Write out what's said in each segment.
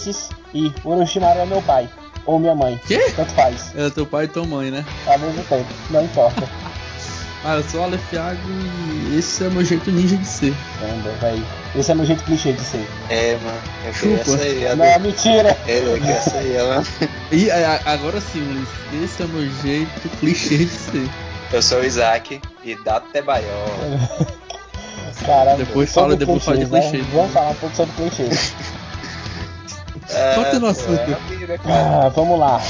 desses e Orochimaru é meu pai. Ou minha mãe. Quê? Tanto faz. É teu pai e tua mãe, né? Ao mesmo tempo, não importa. Eu sou o Aleph Thiago e esse é o meu jeito ninja de ser. Caramba, velho. Esse é meu jeito clichê de ser. Mano, eu queria essa aí. Não, mentira! Eu queria essa aí, mano. E agora sim, Luiz, esse é o meu jeito clichê de ser. Eu sou o Isaac e dá Tebaió. Caramba, depois fala de clichês. Né? Vamos falar um pouco sobre clichês. Continua assunto. Vamos lá.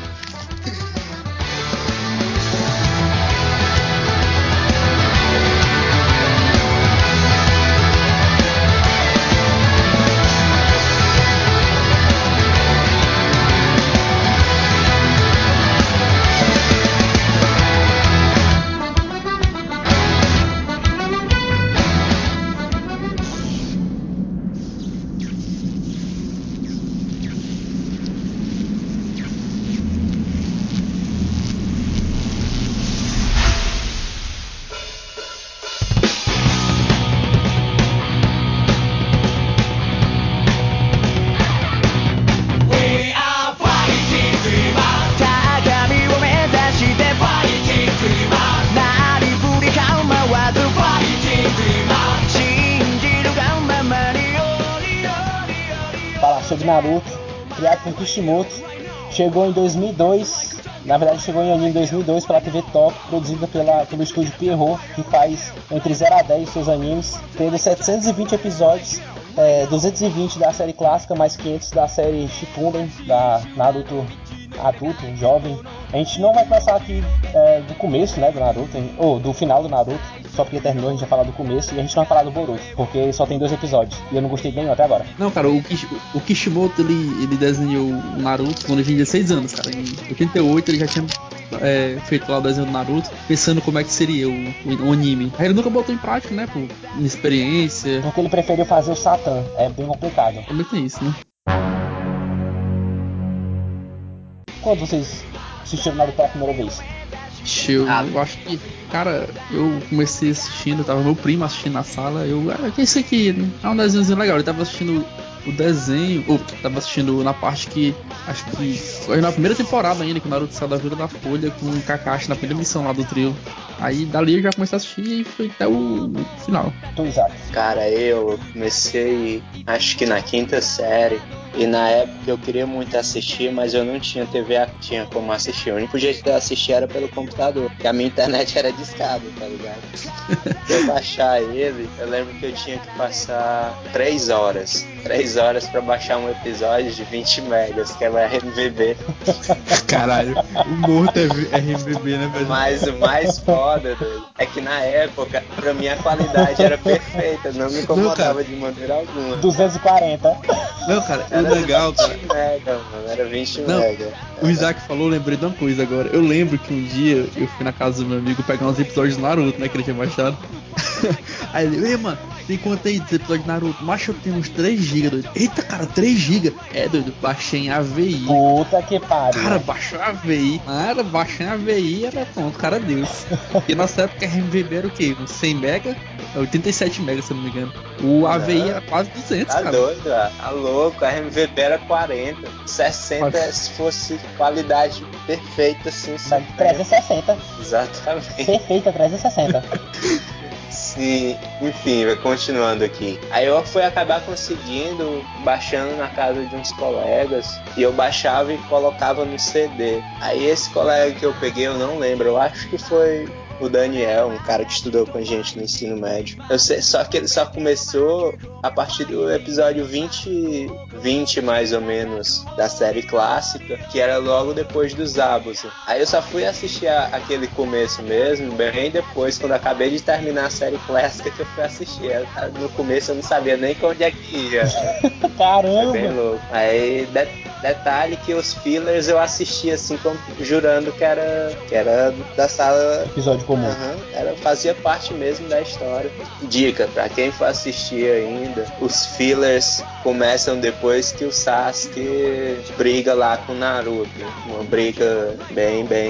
Sobre Naruto, criado por Kishimoto, chegou em 2002, na verdade chegou em anime em 2002 pela TV Top, produzida pelo estúdio Pierrot, que faz entre 0 a 10 seus animes, tendo 720 episódios, 220 da série clássica, mais 500 da série Shippuden, da Naruto adulto, jovem. A gente não vai passar aqui do começo, né, do Naruto, ou do final do Naruto, só porque terminou, a gente vai falar do começo, e a gente não vai falar do Boruto, porque só tem 2 episódios, e eu não gostei de nenhum até agora. Não, cara, o Kishimoto, ele desenhou o Naruto quando ele tinha 16 anos, cara. Em 88 ele já tinha feito lá o desenho do Naruto, pensando como é que seria o anime. Aí ele nunca botou em prática, né, por inexperiência. Porque ele preferiu fazer o Satan, é bem complicado. Também tem isso, né? Quando vocês assistiram Naruto pela primeira vez? Eu acho que, cara, eu comecei assistindo, tava meu primo assistindo na sala, que é isso aqui? É um desenhozinho legal, ele tava assistindo o desenho, ou tava assistindo na parte que, acho que foi na primeira temporada ainda, que o Naruto saiu da Vila da Folha com o Kakashi na primeira missão lá do trio. Aí dali eu já comecei a assistir e foi até o final. Tu, Isaac? Cara, eu comecei, acho que na 5ª série. E na época eu queria muito assistir, mas eu não tinha TV, tinha como assistir. O único jeito de eu assistir era pelo computador, porque a minha internet era discada, tá ligado? Pra eu baixar ele, eu lembro que eu tinha que passar 3 horas. 3 horas pra baixar um episódio de 20 megas, que era RMVB. Caralho, o morto é RMVB, né, velho? Mas o mais foda, doido, é que na época, pra mim a qualidade era perfeita, não me incomodava de maneira alguma. 240. Não, cara, era legal, 20 cara. mega, mano, era 20 mega. O Isaac falou, eu lembrei de uma coisa agora. Eu lembro que um dia eu fui na casa do meu amigo pegar uns episódios do Naruto, né, que ele tinha baixado. Aí ele, ei, mano, tem quanto aí desse episódio de Naruto? Macho, eu tenho uns 3GB, doido. Eita, cara, 3GB. Doido, baixei em AVI. Puta que pariu. Cara, baixou a AVI. Cara, baixei a AVI, era pronto, cara Deus. E nossa época a RMVB era o quê? Uns 100 mega? 87 mega, se eu não me engano. O AVI era quase 200, tá cara. Doido, tá louco, a RMVB era 40. 60 se fosse qualidade perfeita, assim. 360. Exatamente. Perfeita, 360. Sim, enfim, continuando aqui. Aí eu fui acabar conseguindo, baixando na casa de uns colegas, e eu baixava e colocava no CD. Aí esse colega que eu peguei, eu não lembro, eu acho que foi o Daniel, um cara que estudou com a gente no ensino médio. Eu sei, só que ele só começou a partir do episódio 20 mais ou menos, da série clássica, que era logo depois dos Zabuza. Aí eu só fui assistir aquele começo mesmo, bem depois, quando eu acabei de terminar a série clássica, que eu fui assistir. No começo eu não sabia nem pra onde é que ia. Caramba! Foi bem louco. Aí, detalhe que os fillers eu assisti assim, jurando que era da sala... Episódio comum. Fazia parte mesmo da história. Dica, pra quem for assistir ainda, os fillers começam depois que o Sasuke briga lá com o Naruto. Uma briga bem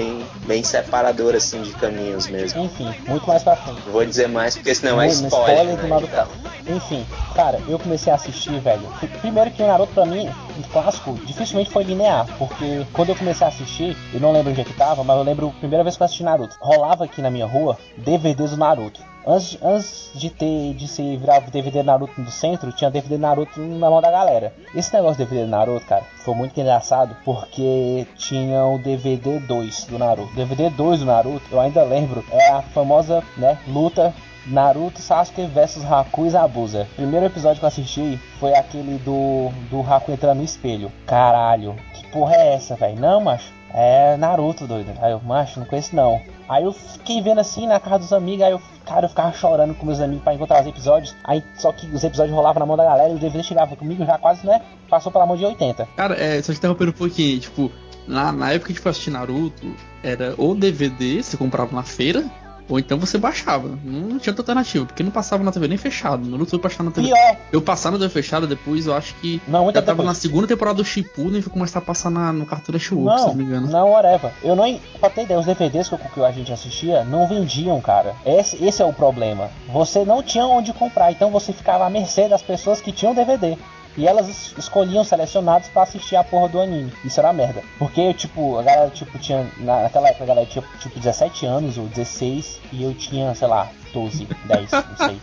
bem separador assim de caminhos mesmo. Enfim, muito mais pra frente. Não vou dizer mais porque senão é Muito spoiler, né? do Naruto. Então. Enfim, cara, eu comecei a assistir, velho. Primeiro que o Naruto pra mim, um clássico, dificilmente foi linear, porque quando eu comecei a assistir, eu não lembro onde é que tava, mas eu lembro a primeira vez que eu assisti Naruto. Rolava aqui na minha rua DVDs do Naruto. Antes de se virar DVD Naruto no centro, tinha DVD Naruto na mão da galera. Esse negócio de DVD Naruto, cara, foi muito engraçado porque tinha o DVD 2 do Naruto. DVD 2 do Naruto, eu ainda lembro, é a famosa, né, luta Naruto, Sasuke vs Haku e Zabuza. O primeiro episódio que eu assisti foi aquele do Haku entrando no espelho. Caralho, que porra é essa, velho? Não, macho, é Naruto, doido. Aí eu, macho, não conheço não. Aí eu fiquei vendo assim na casa dos amigos, aí eu ficava chorando com meus amigos pra encontrar os episódios. Aí só que os episódios rolavam na mão da galera e o DVD chegava comigo já quase, né? Passou pela mão de 80. Cara, só te interrompendo um pouquinho, tipo, na época que eu assistir Naruto, era ou DVD, você comprava na feira, ou então você baixava. Não tinha outra alternativa, porque não passava na TV nem fechado. Naruto foi passar na TV. Pior. Eu passava na TV fechada depois, eu acho que não, já tava depois. na segunda temporada do Shippuden e foi começar a passar no Cartoon Network, se não me engano. Não, whatever. Eu não. Pra ter ideia, os DVDs que a gente assistia não vendiam, cara. Esse é o problema. Você não tinha onde comprar, então você ficava à mercê das pessoas que tinham DVD. E elas escolhiam selecionados pra assistir a porra do anime. Isso era merda. Porque, tipo, a galera, tipo, tinha... Naquela época a galera tinha, tipo, 17 anos ou 16. E eu tinha, sei lá, 12, 10, não sei.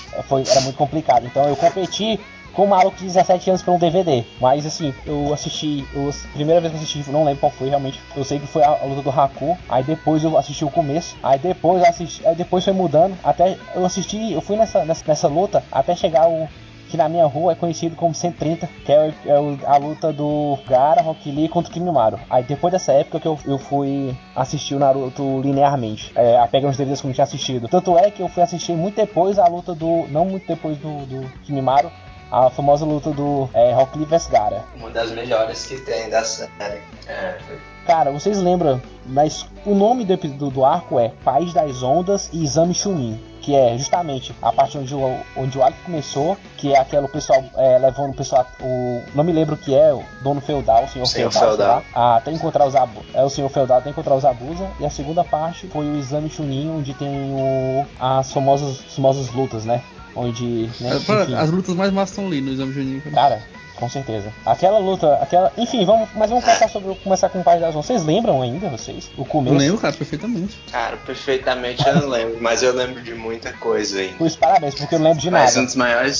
Era muito complicado. Então eu competi com um maluco de 17 anos pra um DVD. Mas, assim, eu assisti... A primeira vez que eu assisti, não lembro qual foi, realmente. Eu sei que foi a luta do Haku. Aí depois eu assisti o começo. Aí depois foi mudando. Até eu assisti... Eu fui nessa luta até chegar o... que na minha rua é conhecido como 130, que a luta do Gaara, Rock Lee contra o Kimimaro. Aí depois dessa época que eu fui assistir o Naruto linearmente, pegando os DVDs que eu não tinha assistido. Tanto é que eu fui assistir muito depois a luta não muito depois do Kimimaro, a famosa luta do Rock Lee vs Gaara. Uma das melhores que tem da série. Cara, vocês lembram, mas o nome do arco é País das Ondas e Exame Chunin, que é justamente a parte onde o arco começou, que é aquele pessoal levando o pessoal, não me lembro o que é, o dono feudal, o senhor feudal, sei lá, até encontrar os o senhor feudal até encontrar os Abusa. E a segunda parte foi o Exame Chunin, onde tem as famosas lutas, né? Onde, né, as lutas mais massas são ali no Exame Chunin. Cara, com certeza. Aquela luta, enfim, vamos começar com o País das Ondas. Vocês lembram ainda, vocês? O começo? Eu lembro, cara, perfeitamente. Cara, perfeitamente eu não lembro, mas eu lembro de muita coisa ainda. Pois parabéns, porque eu não lembro de nada. Mas um dos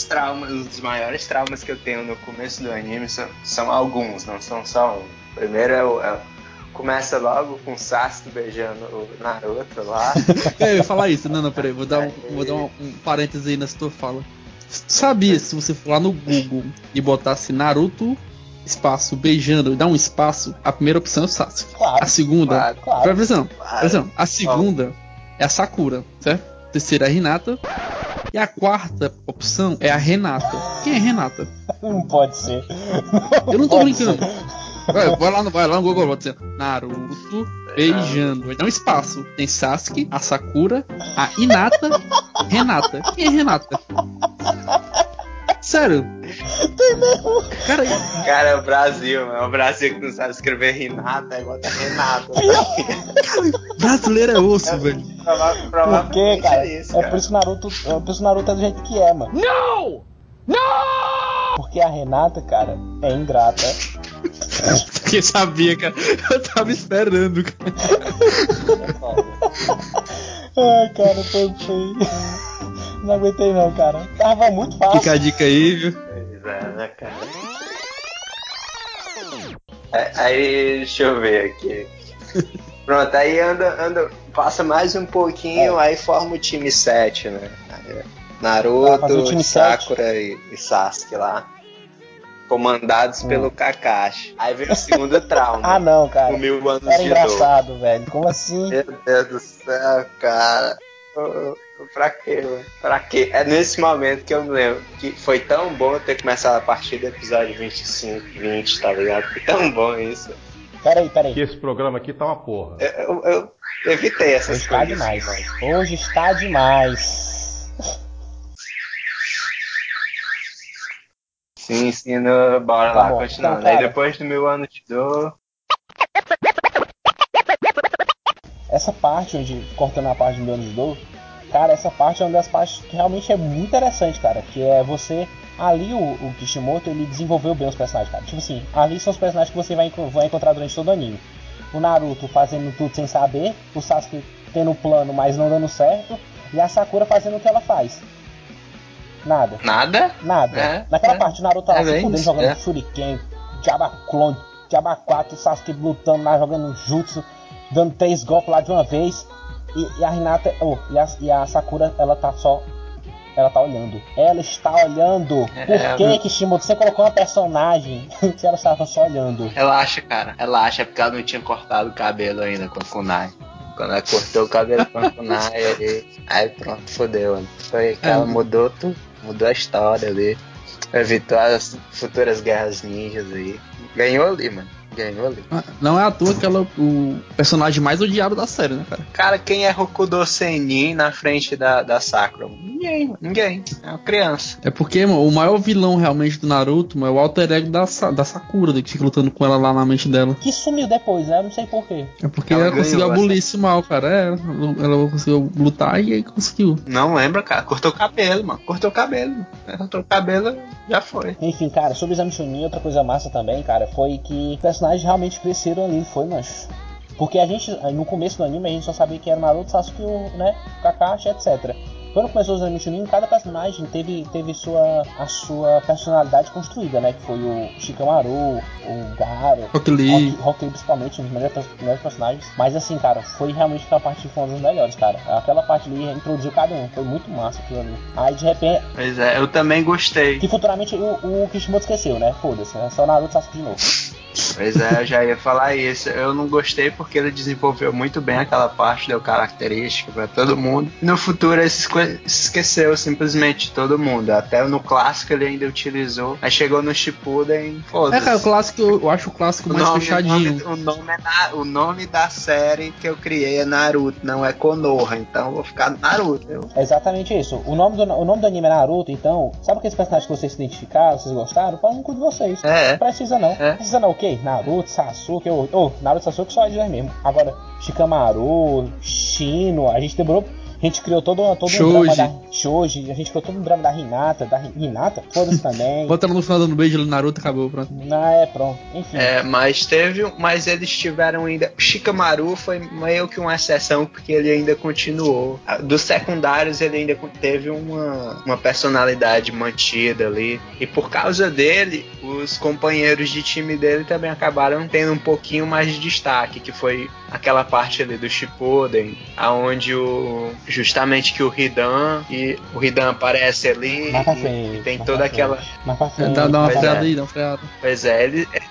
maiores traumas que eu tenho no começo do anime são alguns, não são só um. Primeiro começa logo com o Sasuke beijando o Naruto lá. Eu ia falar isso, não, peraí, vou dar um parêntese aí nessa tua fala. Sabia, se você for lá no Google e botasse Naruto espaço beijando e dar um espaço, a primeira opção é o Sasuke. Claro, a segunda, claro. Presta atenção, a segunda é a Sakura, certo? A terceira é a Hinata. E a quarta opção é a Renata. Quem é Renata? Não pode ser. Eu não tô brincando. Vai lá no Google, vou dizer Naruto beijando. Vai dar um espaço. Tem Sasuke, a Sakura, a Hinata, Renata. Quem é Renata? Sério? Tem mesmo. Cara, é o Brasil, é o Brasil que não sabe escrever Renata, aí bota Renata. Cara, brasileiro é osso, velho. Por quê, cara? É por isso que o Naruto é do jeito que é, mano. Não! Não! Porque a Renata, cara, é ingrata. Porque sabia, cara. Eu tava esperando, cara. Ai, cara, foi. Não aguentei não, cara. Tava muito fácil. Fica a dica aí, viu? Pois é, né, cara? Aí, deixa eu ver aqui. Pronto, aí passa mais um pouquinho, aí forma o time 7, né? Naruto, Sakura e Sasuke lá. Comandados pelo Kakashi. Aí vem o segundo trauma. Ah, não, cara. O 1000 anos Era de engraçado, dor. velho. Como assim? Meu Deus do céu, cara. Pra quê, mano? Pra quê? É nesse momento que eu me lembro que foi tão bom ter começado a partir do episódio 25, 20, tá ligado? Foi tão bom isso. Peraí. Que esse programa aqui tá uma porra. Eu evitei essas Hoje coisas. tá demais. Hoje está demais. Sim, bora Tá lá, bom. continuando. Então, cara, aí depois do 1000 anos de dor. essa parte onde, cortando a parte do Leonidor, cara, essa parte é uma das partes que realmente é muito interessante, cara, que é você, ali o Kishimoto, ele desenvolveu bem os personagens, cara, tipo assim, ali são os personagens que você vai encontrar durante todo o anime. O Naruto fazendo tudo sem saber, o Sasuke tendo um plano, mas não dando certo, e a Sakura fazendo o que ela faz. Nada. Naquela parte, o Naruto tá lá se fudendo, jogando Shuriken, Diaba Clone, Diaba 4, o Sasuke lutando lá, jogando Jutsu, dando 3 golpes lá de uma vez. E a Hinata, e a Sakura, ela tá olhando. Ela está olhando. Por que, Kishimoto, você colocou uma personagem se ela estava só olhando? Relaxa, cara. Relaxa, porque ela não tinha cortado o cabelo ainda com a Kunai. Quando ela cortou o cabelo com a Kunai, aí pronto, fodeu. Foi que ela mudou tudo. Mudou a história ali. Evitou as futuras guerras ninjas aí. Ganhou ali, mano. Não é à toa que ela é o personagem mais odiado da série, né, cara? Cara, quem é Hokuto Sennin na frente da Sakura? Ninguém. É uma criança. É porque, mano, o maior vilão realmente do Naruto, mano, é o alter ego da Sakura, que fica lutando com ela lá na mente dela. Que sumiu depois, né? Eu não sei porquê. É porque ela conseguiu abolir esse mal, cara. Ela conseguiu lutar e aí conseguiu. Não lembra, cara. Cortou o cabelo, mano. Cortou o cabelo, já foi. Enfim, cara, sobre o Exame Chunin, outra coisa massa também, cara, foi que os personagens realmente cresceram ali, foi, mas... Porque a gente, no começo do anime, a gente só sabia que era o Naruto, Sasuke, né, Kakashi, etc. Quando começou o Exame Chunin, cada personagem teve a sua personalidade construída, né, que foi o Shikamaru, o Gaara, Rock Lee principalmente, um dos melhores personagens. Mas assim, cara, foi realmente aquela parte que foi uma das melhores, cara. Aquela parte ali introduziu cada um, foi muito massa aquilo ali. Aí de repente... Pois é, eu também gostei. Que futuramente o Kishimoto esqueceu, né, foda-se, é só Naruto, Sasuke de novo. Pois é, eu já ia falar isso. Eu não gostei porque ele desenvolveu muito bem aquela parte, deu característica pra todo mundo. No futuro ele esqueceu simplesmente de todo mundo. Até no clássico ele ainda utilizou. Aí chegou no Shippuden, foda-se. Cara, o clássico, eu acho o clássico mais fechadinho. O nome da série que eu criei é Naruto, não é Konoha. Então eu vou ficar Naruto. É exatamente isso. O nome do anime é Naruto, então... Sabe aqueles personagens que vocês se identificaram, vocês gostaram? Fala no cu de vocês. Não precisa não. Precisa não o quê? Naruto, Sasuke, Naruto, Sasuke só eles mesmo. Agora, Shikamaru, Shino, a gente criou todo um drama da Shoji, a gente criou todo um drama da Hinata, foda-se também. Bota ela no final dando beijo no Naruto, acabou, pronto. Pronto, enfim. Mas eles tiveram ainda... Shikamaru foi meio que uma exceção, porque ele ainda continuou. Dos secundários, ele ainda teve uma personalidade mantida ali. E por causa dele, os companheiros de time dele também acabaram tendo um pouquinho mais de destaque, que foi aquela parte ali do Shippuden, aonde justamente que o Hidan aparece ali e tem toda aquela... Dá uma freada aí, dá uma freada. Pois é,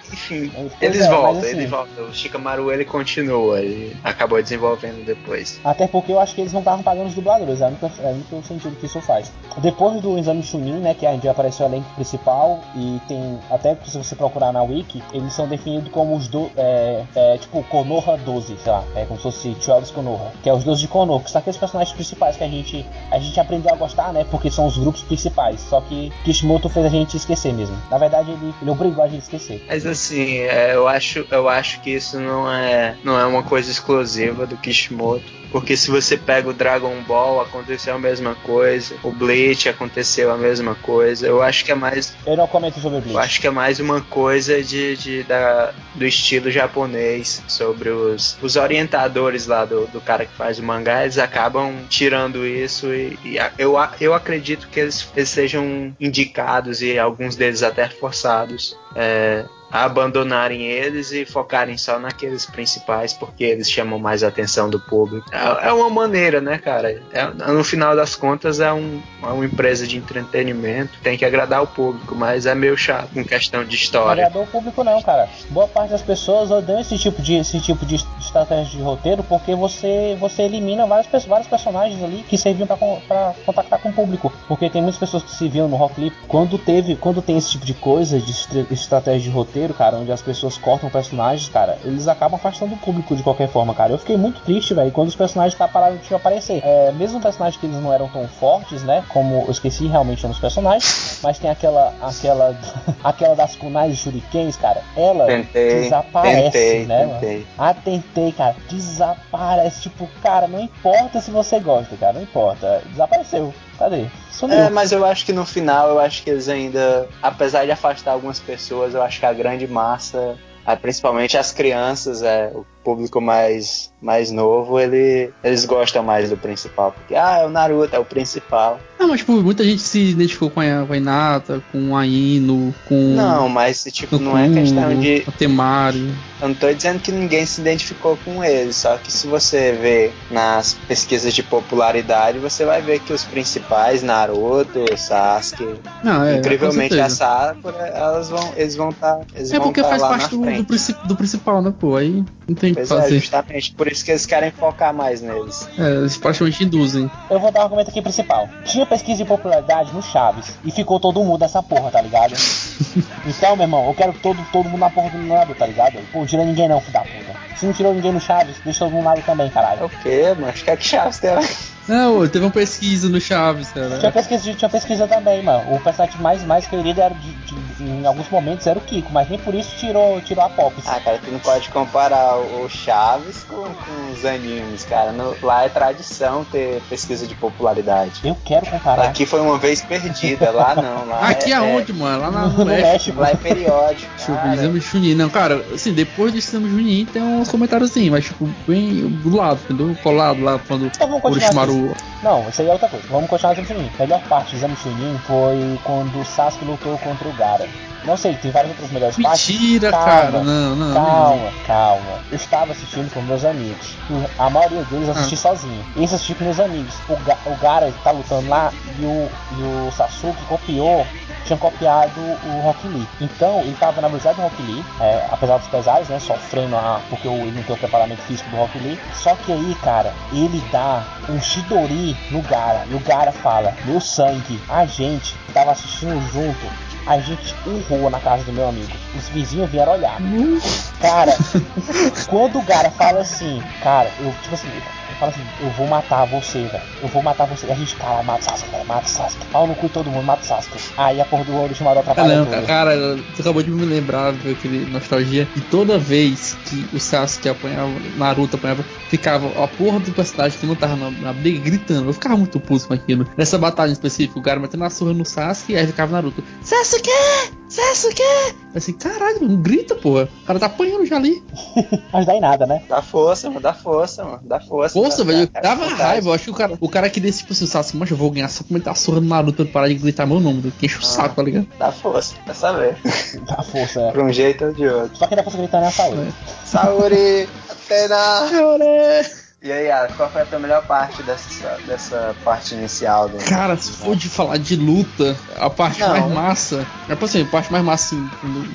eles voltam, assim, ele volta. O Shikamaru, ele continua, ele acabou desenvolvendo depois. Até porque eu acho que eles não estavam pagando os dubladores, é o único sentido que isso faz. Depois do Exame Chunin, né, que a gente apareceu o elenco principal, e tem, até se você procurar na Wiki, eles são definidos como os tipo Konoha 12, sei lá, como se fosse 12 Konoha, que é os 12 de Konoha, que são aqueles personagens principais que a gente aprendeu a gostar, né, porque são os grupos principais, só que Kishimoto fez a gente esquecer mesmo. Na verdade, ele obrigou a gente a esquecer. Mas assim, eu acho que isso não é uma coisa exclusiva do Kishimoto. Porque se você pega o Dragon Ball, aconteceu a mesma coisa. O Bleach aconteceu a mesma coisa. Eu acho que é mais... Eu não comento sobre o Bleach. Eu acho que é mais uma coisa do estilo japonês. Sobre os orientadores lá do cara que faz o mangá. Eles acabam tirando isso. E eu acredito que eles sejam indicados, e alguns deles até forçados, a abandonarem eles e focarem só naqueles principais, porque eles chamam mais a atenção do público. É uma maneira, né, cara? No final das contas é uma empresa de entretenimento, tem que agradar o público, mas é meio chato em questão de história. Não agradou o público não, cara. Boa parte das pessoas odeiam esse tipo de estratégia de roteiro, porque você elimina vários personagens ali que serviam pra contactar com o público, porque tem muitas pessoas que se viam no Rock Lee quando tem esse tipo de coisa, de estratégia de roteiro, cara, onde as pessoas cortam personagens, cara, eles acabam afastando o público de qualquer forma, cara. Eu fiquei muito triste, velho, quando os personagens pararam de aparecer. Mesmo personagens que eles não eram tão fortes, né, como eu esqueci realmente os personagens, mas tem aquela das kunais e shurikens, cara, ela desaparece, né? Tentei. falei, cara, desaparece. Tipo, cara, não importa se você gosta, cara, não importa. Desapareceu. Cadê? Sumiu. Mas eu acho que no final, eu acho que eles ainda, apesar de afastar algumas pessoas, eu acho que a grande massa, principalmente as crianças, o público mais novo, eles gostam mais do principal. Porque, é o Naruto, é o principal. Não, mas, tipo, muita gente se identificou com a Hinata, com a Ino, com... Não, mas, tipo, não é questão de... O Temari. Eu não tô dizendo que ninguém se identificou com eles, só que se você vê nas pesquisas de popularidade, você vai ver que os principais, Naruto, Sasuke, incrivelmente a Sakura, eles vão estar porque faz lá parte do principal, né, pô? Aí não tem o que fazer. Justamente por isso que eles querem focar mais neles. Eles praticamente induzem. Eu vou dar um argumento aqui principal. Tinha pesquisa de popularidade no Chaves e ficou todo mundo nessa porra, tá ligado? Então, meu irmão, eu quero todo mundo na porra do Naruto, tá ligado? Pô, não tira ninguém não, filho da puta. Se não tirou ninguém no Chaves, deixa todo mundo no Naruto também, caralho. É o quê, mano? Acho que é que Chaves tem... Não, teve uma pesquisa no Chaves, cara. Tinha pesquisa também, mano. O personagem mais querido era em alguns momentos era o Kiko, mas nem por isso tirou a Pops. Cara, tu não pode comparar o Chaves com os animes, cara. Lá é tradição ter pesquisa de popularidade. Eu quero comparar. Aqui foi uma vez perdida, lá não. Lá aqui aonde, mano? Lá no México. Lá é periódico. Exame Chunin. Não, cara, assim, depois do Exame Chunin tem uns comentários assim, mas tipo, bem do lado, entendeu? Colado lá quando o Orochimaru... Não, isso aí é outra coisa. Vamos continuar no Exame Chunin. A melhor parte do Exame Chunin foi quando o Sasuke lutou contra o Gaara. Não sei, tem várias outras melhores partes. Mentira, cara, não. Calma. Eu estava assistindo com meus amigos. A maioria deles eu assisti sozinho. Esse eu assisti com meus amigos. O Gaara tá lutando lá e o Sasuke tinha copiado o Rock Lee. Então, ele tava na velocidade do Rock Lee, apesar dos pesares, né, sofrendo porque ele não tem o preparamento físico do Rock Lee. Só que aí, cara, ele dá um Chidori no Gaara. E o Gaara fala, meu sangue, a gente tava assistindo junto. A gente urrou na casa do meu amigo. Os vizinhos vieram olhar. Cara, quando o Gaara fala assim, cara, eu fala assim, eu vou matar você, velho. Eu vou matar você. E a gente, cara, mata o Sasuke. Pau no cu todo mundo, mata o Sasuke. Aí a porra do Orochimaru atrapalha tudo. Cara, você acabou de me lembrar, viu, aquele nostalgia. E toda vez que o Sasuke apanhava, Naruto apanhava, ficava a porra do personagem que não tava na briga gritando. Eu ficava muito puto com aquilo. Nessa batalha em específico, o cara metendo a surra no Sasuke e aí ficava Naruto. Sasuke! Assim, caralho, não grita, porra. O cara tá apanhando já ali. Mas dá em nada, né? Dá força, mano. Força, velho. Dava raiva. Eu acho que o cara queria, tipo assim, Sasuke, mas eu vou ganhar só pra meter a surra no Naruto pra parar de gritar meu nome. Que enche o saco, tá ligado? Dá força, quer saber. Dá força, Pra um jeito ou de outro. Só que dá força gritar na saúde. Saúde! Atena! E aí, qual foi a tua melhor parte dessa parte inicial? Cara, se for de falar de luta, a parte mais massa... a parte mais massa, assim,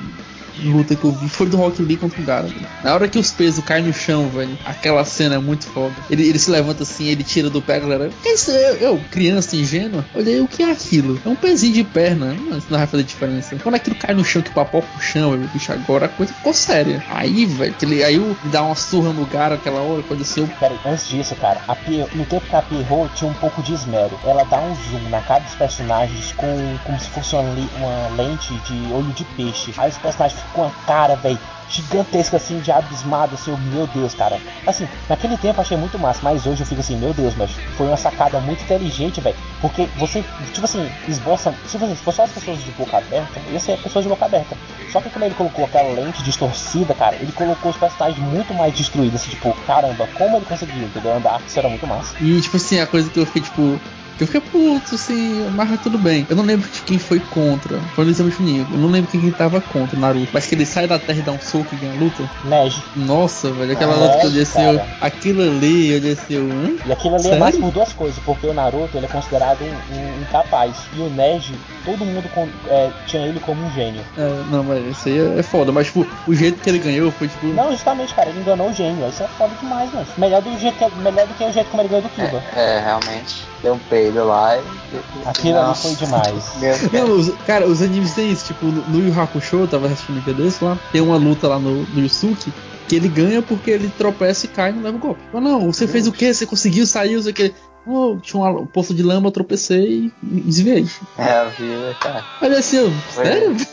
luta que eu vi foi do Rock Lee contra o Gaara. Na hora que os pesos caem no chão, velho, aquela cena é muito foda. Ele se levanta assim, ele tira do pé, galera. Que isso? Eu, criança ingênua, olhei, o que é aquilo? É um pezinho de perna. Isso não vai fazer diferença. Quando aquilo cai no chão, que papoca o chão, bicho, agora a coisa ficou séria. Aí, velho, aí eu dá uma surra no Gaara aquela hora, quando desceu. Peraí, antes disso, cara, no tempo que a Pierrot tinha um pouco de esmero, ela dá um zoom na cara dos personagens como se fosse uma lente de olho de peixe. Aí os personagens com a cara, velho, gigantesca assim, de abismado, assim, meu Deus, cara. Assim, naquele tempo eu achei muito massa, mas hoje eu fico assim, meu Deus, mas foi uma sacada muito inteligente, velho. Porque você, tipo assim, esboça. Se fosse só as pessoas de boca aberta, ia ser pessoas de boca aberta. Só que quando ele colocou aquela lente distorcida, cara, ele colocou os personagens muito mais destruídos, assim, tipo, caramba, como ele conseguiu, entendeu? Andar, isso era muito massa. E, tipo assim, a coisa que eu fiquei, tipo. Eu fiquei puto, assim, mas tudo bem. Eu não lembro de quem foi contra. Foi no Exame Chunin. Eu não lembro quem tava contra o Naruto. Mas que ele sai da terra e dá um soco e ganha a luta. Neji. Nossa, velho. Aquela luta que eu desceu. Aquilo ali, eu desceu. E aquilo ali é mais por duas coisas. Porque o Naruto, ele é considerado um incapaz. E o Neji, todo mundo tinha ele como um gênio. Não, mas isso aí é foda. Mas, tipo, o jeito que ele ganhou foi, tipo... Não, justamente, cara. Ele enganou o gênio. Isso é foda demais, mano. Melhor do que o jeito como ele ganhou do Kiba. Realmente. Deu um peido lá e... Aquilo ali foi demais. Não, cara, os animes tem isso. Tipo, no Yu Hakusho, eu tava assistindo um dia desse lá. Tem uma luta lá no Yusuke que ele ganha porque ele tropeça e cai e não leva o golpe. Mas não, você fez o quê? Você conseguiu sair, não sei o quê. Tinha um poço de lama, eu tropecei e desviei. A vida, cara. Olha assim, sério?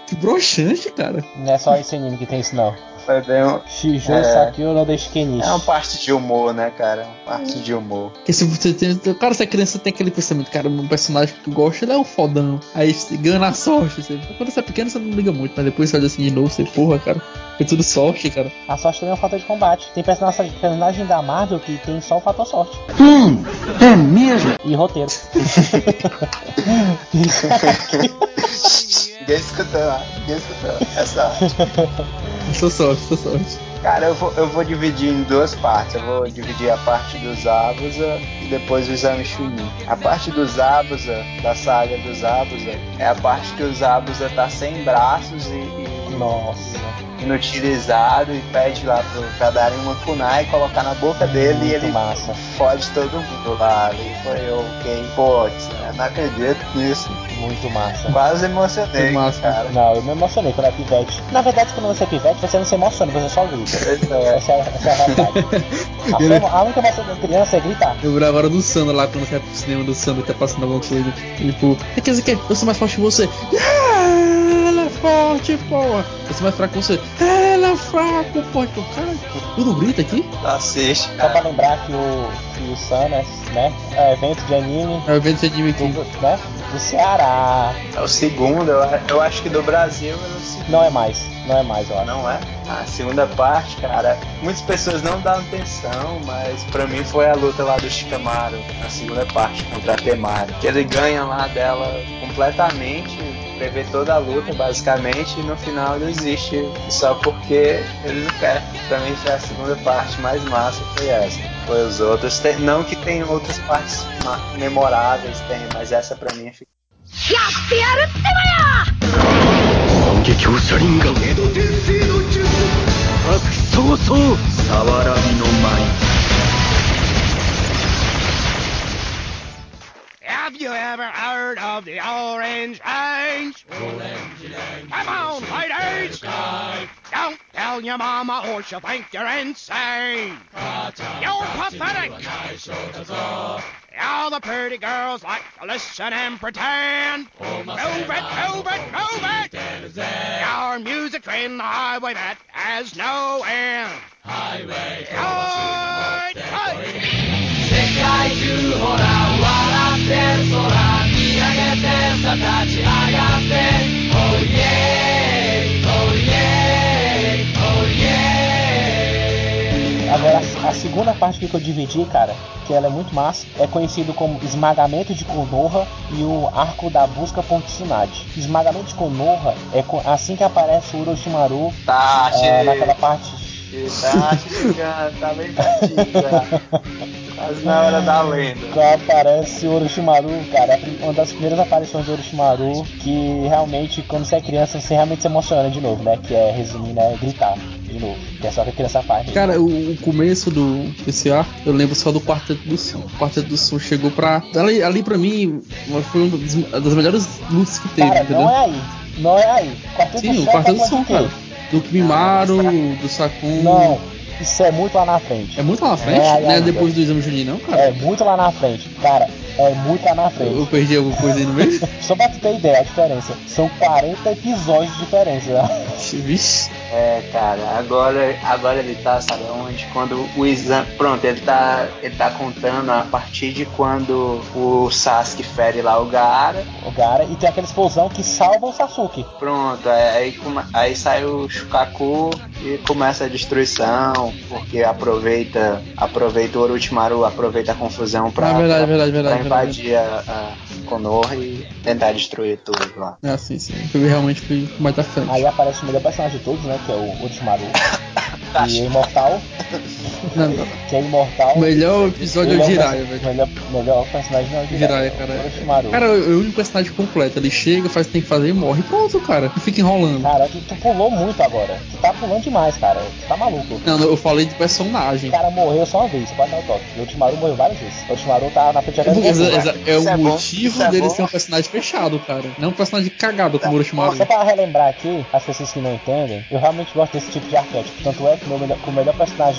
Que broxante, cara. Não é só esse anime que tem isso, não. Foi bem um... Shijou Sakyo no Deishikenishi. É uma parte de humor, né, cara? Uma parte de humor. Porque se você tem... Cara, se a criança tem aquele pensamento, cara, um personagem que tu gosta, ele é um fodão. Aí você ganha na sorte. Quando você é pequeno, você não liga muito, mas depois você olha assim de novo, você, porra, cara, foi tudo sorte, cara. A sorte também é um fator de combate. Tem personagem da Marvel que tem só o fator sorte. É mesmo? E roteiro. Ninguém escutou lá. Essa... Sou sorte. Cara, eu vou dividir em duas partes. Eu vou dividir a parte dos Zabuza e depois o Exame Chunin. A parte dos Zabuza, da saga dos Zabuza, é a parte que o Zabuza tá sem braços e Nossa. inutilizado e pede lá pra darem uma kunai e colocar na boca dele. Muito e ele massa. fode todo mundo lá. Ali foi ok. Putz, não acredito nisso. Muito massa. Quase emocionei, massa. cara. Não, eu me emocionei quando era pivete. Na verdade, quando você é pivete, você não se emociona, você só grita. Essa é a realidade. A única emoção da criança é gritar. Eu lembrava agora do Sandro lá, quando você vai pro cinema do Sandro que tá passando alguma coisa. Tipo, você quer dizer que eu sou mais forte que você? Ela é forte, porra. Eu sou mais fraco que você. Ela é fraco, porra. Tipo, cara, tudo grita aqui? Assiste, Só cara. pra lembrar que o Sun, né? É evento de anime. É o evento de anime aqui. Né? Do Ceará. É o segundo, eu acho que do Brasil é o segundo. Não é mais, eu acho. Não é? A segunda parte, cara, muitas pessoas não dão atenção, mas pra mim foi a luta lá do Shikamaru, na segunda parte, contra a Temari. Que ele ganha lá dela completamente, prevê toda a luta, basicamente, e no final ele desiste só porque ele não quer. Pra mim foi a segunda parte mais massa, foi essa. Foi os outros. Não que tem outras partes memoráveis, tem, mas essa pra mim é Have you ever heard of the Orange Range? Come on, ladies! Don't tell your mama or she'll think you're insane. You're pathetic. All the pretty girls like to listen and pretend. Move it! Your music's in the highway that has no end. Highway. Agora, a segunda parte que eu dividi, cara, que ela é muito massa, é conhecido como Esmagamento de Konoha e o Arco da Busca por Tsunade. Esmagamento de Konoha é assim que aparece o Orochimaru naquela parte. tá bem pertinho já. Quase na hora da lenda. Quando aparece o Orochimaru, cara, é uma das primeiras aparições do Orochimaru que realmente, quando você é criança, você realmente se emociona de novo, né? Que é, resumindo, é gritar de novo. Que é só que a criança faz mesmo. Cara, o começo desse arco, eu lembro só do Quarteto do Sul. O Quarteto do Sul chegou pra... Ali pra mim, foi uma das melhores lutas que teve, cara, entendeu? Não é aí. Sim, o Quarteto do Sul, cara. Do Kimimaro, do Sakun. Não, isso é muito lá na frente. É muito lá na frente? Não é depois do Exame Junin, não, cara? É muito lá na frente. Cara, é muito lá na frente. Eu perdi alguma coisa aí no meio? Só pra tu ter ideia, a diferença. São 40 episódios de diferença. Vixe. É, cara, agora ele tá, sabe onde? Quando o exame. Pronto, ele tá contando a partir de quando o Sasuke fere lá o Gaara. E tem aquela explosão que salva o Sasuke. Pronto, aí sai o Shukaku e começa a destruição, porque aproveita o Orochimaru, aproveita a confusão pra invadir a Konoha e tentar destruir tudo lá. Ah, sim. Realmente foi mais à frente. Aí aparece o melhor personagem de todos, né? Que é o Orochimaru. Que é imortal. Que é imortal. O melhor episódio é o Jiraiya, velho. Melhor personagem é o Jiraiya, cara. Orochimaru. Cara, é o único personagem completo. Ele chega, tem que fazer e morre. Pronto, cara. Não fica enrolando. Cara, tu pulou muito agora. Tu tá pulando demais, cara. Tu tá maluco. Não, eu falei de personagem. O cara morreu só uma vez, pode dar o toque. O Orochimaru morreu várias vezes. O Orochimaru tá na frente até do É o motivo dele ser um personagem fechado, cara. Não um personagem cagado como o Orochimaru. Só pra relembrar aqui, as pessoas que não entendem, eu realmente gosto desse tipo de arquétipo. Tanto é que o melhor personagem do League of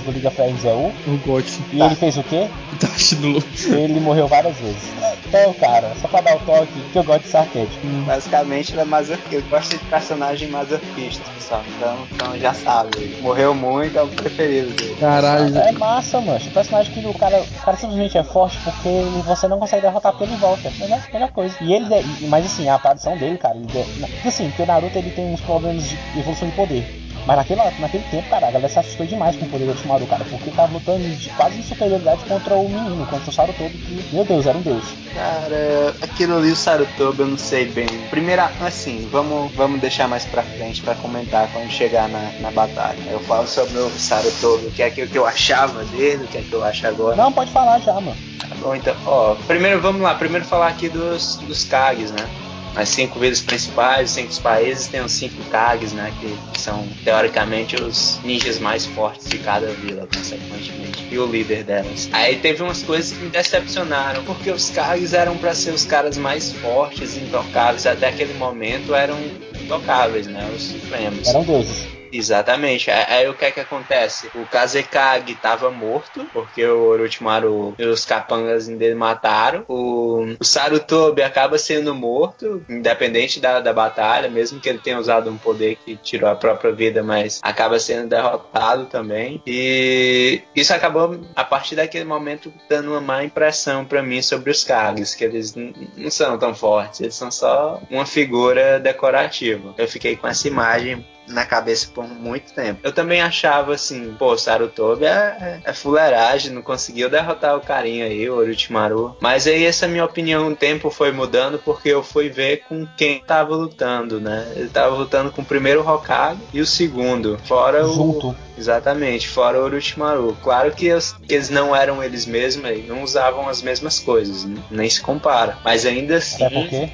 Friends é o Gotti. E ele fez o quê? Itachi no Luffy. Ele morreu várias vezes. Então, cara, só pra dar o toque que eu gosto de Sarked. Basicamente, ele é masoquista. Eu gosto de personagem masoquista, pessoal. Então já sabe. Morreu muito, é o preferido dele. Caralho. É massa, mano. O personagem que o cara simplesmente é forte porque você não consegue derrotar porque ele volta. É a melhor coisa. E ele, mas assim, a aparição dele, cara, assim, porque o Naruto ele tem uns problemas de evolução de poder. Mas naquele tempo, cara, a galera se assustou demais com o poder do Orochimaru, cara, porque ele tava lutando quase em superioridade contra o menino, contra o Sarutobi, que, meu Deus, era um deus. Cara, aquilo ali, o Sarutobi, eu não sei bem. Primeiro, assim, vamos deixar mais pra frente pra comentar quando chegar na batalha. Eu falo sobre o Sarutobi, o que é que eu achava dele, o que é que eu acho agora. Não, pode falar já, mano. Tá bom, então, vamos lá, primeiro falar aqui dos Kages, né? As 5 vidas principais, os 5 países, tem os 5 Kages, né? Que são, teoricamente, os ninjas mais fortes de cada vila, consequentemente. E o líder delas. Aí teve umas coisas que me decepcionaram, porque os Kages eram pra ser os caras mais fortes, intocáveis. Até aquele momento eram intocáveis, né? Os supremos. Eram deuses. Exatamente. Aí o que é que acontece? O Kazekage estava morto, porque o Orochimaru e os capangas dele mataram. O Sarutobi acaba sendo morto, independente da batalha, mesmo que ele tenha usado um poder que tirou a própria vida, mas acaba sendo derrotado também. E isso acabou, a partir daquele momento, dando uma má impressão pra mim sobre os Kages, que eles não são tão fortes, eles são só uma figura decorativa. Eu fiquei com essa imagem na cabeça por muito tempo. Eu também achava assim, pô, Sarutobi é fuleiragem, não conseguiu derrotar o carinha aí, o Orochimaru. Mas aí essa minha opinião, o tempo foi mudando porque eu fui ver com quem tava lutando, né? Ele tava lutando com o primeiro Hokage e o segundo, fora Junto. Exatamente, fora o Orochimaru. Claro que eles não eram eles mesmos, não usavam as mesmas coisas, nem se compara. Mas ainda assim,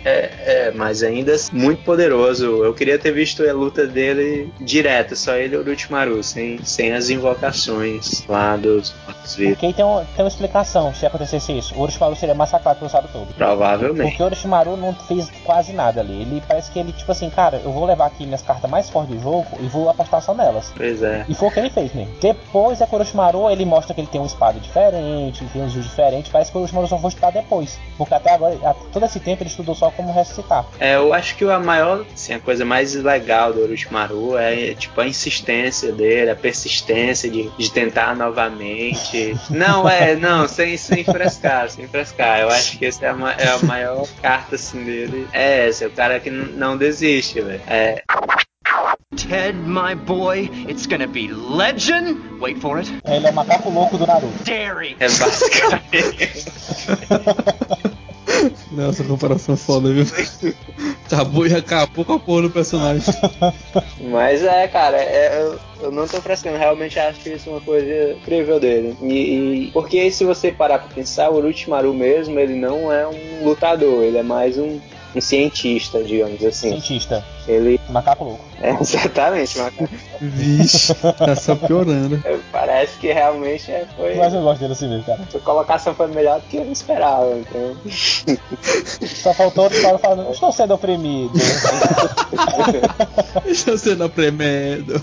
mas ainda assim, muito poderoso. Eu queria ter visto a luta dele direta, só ele e o Orochimaru, sem as invocações lá dos vídeos. Porque tem uma explicação se acontecesse isso. O Orochimaru seria massacrado pelo Sarutobi. Provavelmente. Porque o Orochimaru não fez quase nada ali. Ele parece que ele, tipo assim, cara, eu vou levar aqui minhas cartas mais fortes do jogo e vou apostar só nelas. Pois é. E foi o que ele fez mesmo. Depois, o Orochimaru, ele mostra que ele tem uma espada diferente, tem um uso diferente. Parece que o Orochimaru só foi estudar depois. Porque até agora, todo esse tempo, ele estudou só como ressuscitar. Eu acho que a maior, assim, a coisa mais legal do Orochimaru é tipo a insistência dele, a persistência de tentar novamente. sem frescar. Eu acho que essa é a maior carta assim dele. É essa, é o cara que não desiste, velho. Ted, my boy, it's gonna be legend. Wait for it. Ele é o macaco louco do Naruto. Dairy. É basicamente. Nossa, comparação é foda, viu? Acabou com a porra do personagem. Mas cara, eu não tô frescando, realmente acho isso uma coisa incrível dele. E porque se você parar pra pensar, o Orochimaru mesmo, ele não é um lutador, ele é mais um cientista, digamos assim. Cientista. Ele... Macaco louco. Exatamente, macaco. Vixe, tá só piorando. Parece que realmente foi... Mas eu gosto dele assim mesmo, cara. A colocação foi melhor do que eu esperava, então... Só faltou outro cara falando, estou sendo oprimido. Estou sendo oprimido.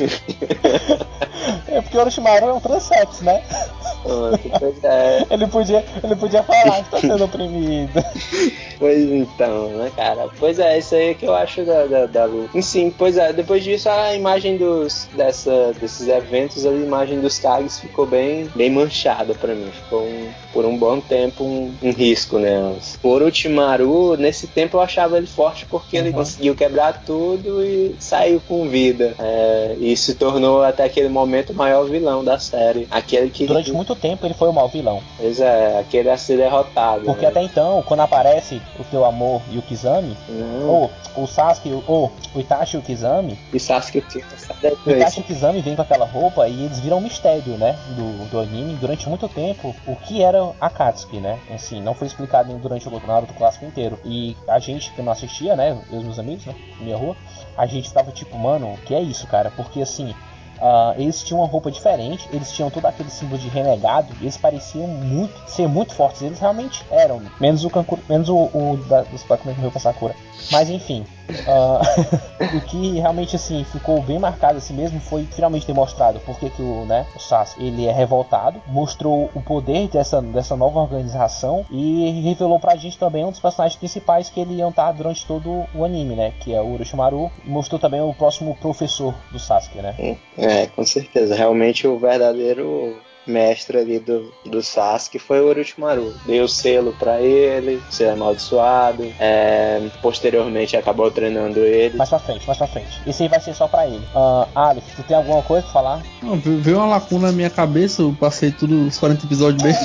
É porque o Orochimaru é um transex, né? Pois é. Ele podia falar, estou sendo oprimido. Pois então, né, cara? Pois é, isso aí que eu acho da luta. Sim, pois é, depois disso a imagem desses eventos, a imagem dos Kages ficou bem manchada pra mim. Ficou por um bom tempo um risco, né? O Orochimaru, nesse tempo eu achava ele forte porque ele conseguiu quebrar tudo e saiu com vida. E se tornou até aquele momento o maior vilão da série. Aquele que... Durante muito tempo ele foi o mau vilão. Pois é, aquele a ser derrotado. Porque até então, quando aparece o teu amor e o Kizami, ou o Sasuke, ou o Itachi e o Kizami, o Itachi e o Kizami vem com aquela roupa e eles viram um mistério, né, do anime durante muito tempo, o que era a Akatsuki, né, assim, não foi explicado durante o Naruto clássico inteiro, e a gente que não assistia, né, eu e meus amigos, né, minha rua, a gente ficava tipo, mano, o que é isso, cara, porque assim, eles tinham uma roupa diferente, eles tinham todo aquele símbolo de renegado, eles pareciam ser muito fortes, eles realmente eram, menos o dos Black que morreu com a Sakura. Mas enfim, o que realmente assim ficou bem marcado assim mesmo foi finalmente ter mostrado porque que o Sasuke ele é revoltado, mostrou o poder dessa nova organização e revelou pra gente também um dos personagens principais que ele ia estar durante todo o anime, né, que é o Orochimaru, e mostrou também o próximo professor do Sasuke, né? Com certeza, realmente o verdadeiro mestre ali do Sasuke foi o Orochimaru. Deu selo pra ele, ser amaldiçoado, posteriormente acabou treinando ele. Mais pra frente. Esse aí vai ser só pra ele. Alex, tu tem alguma coisa pra falar? Não, veio uma lacuna na minha cabeça, eu passei tudo os 40 episódios mesmo.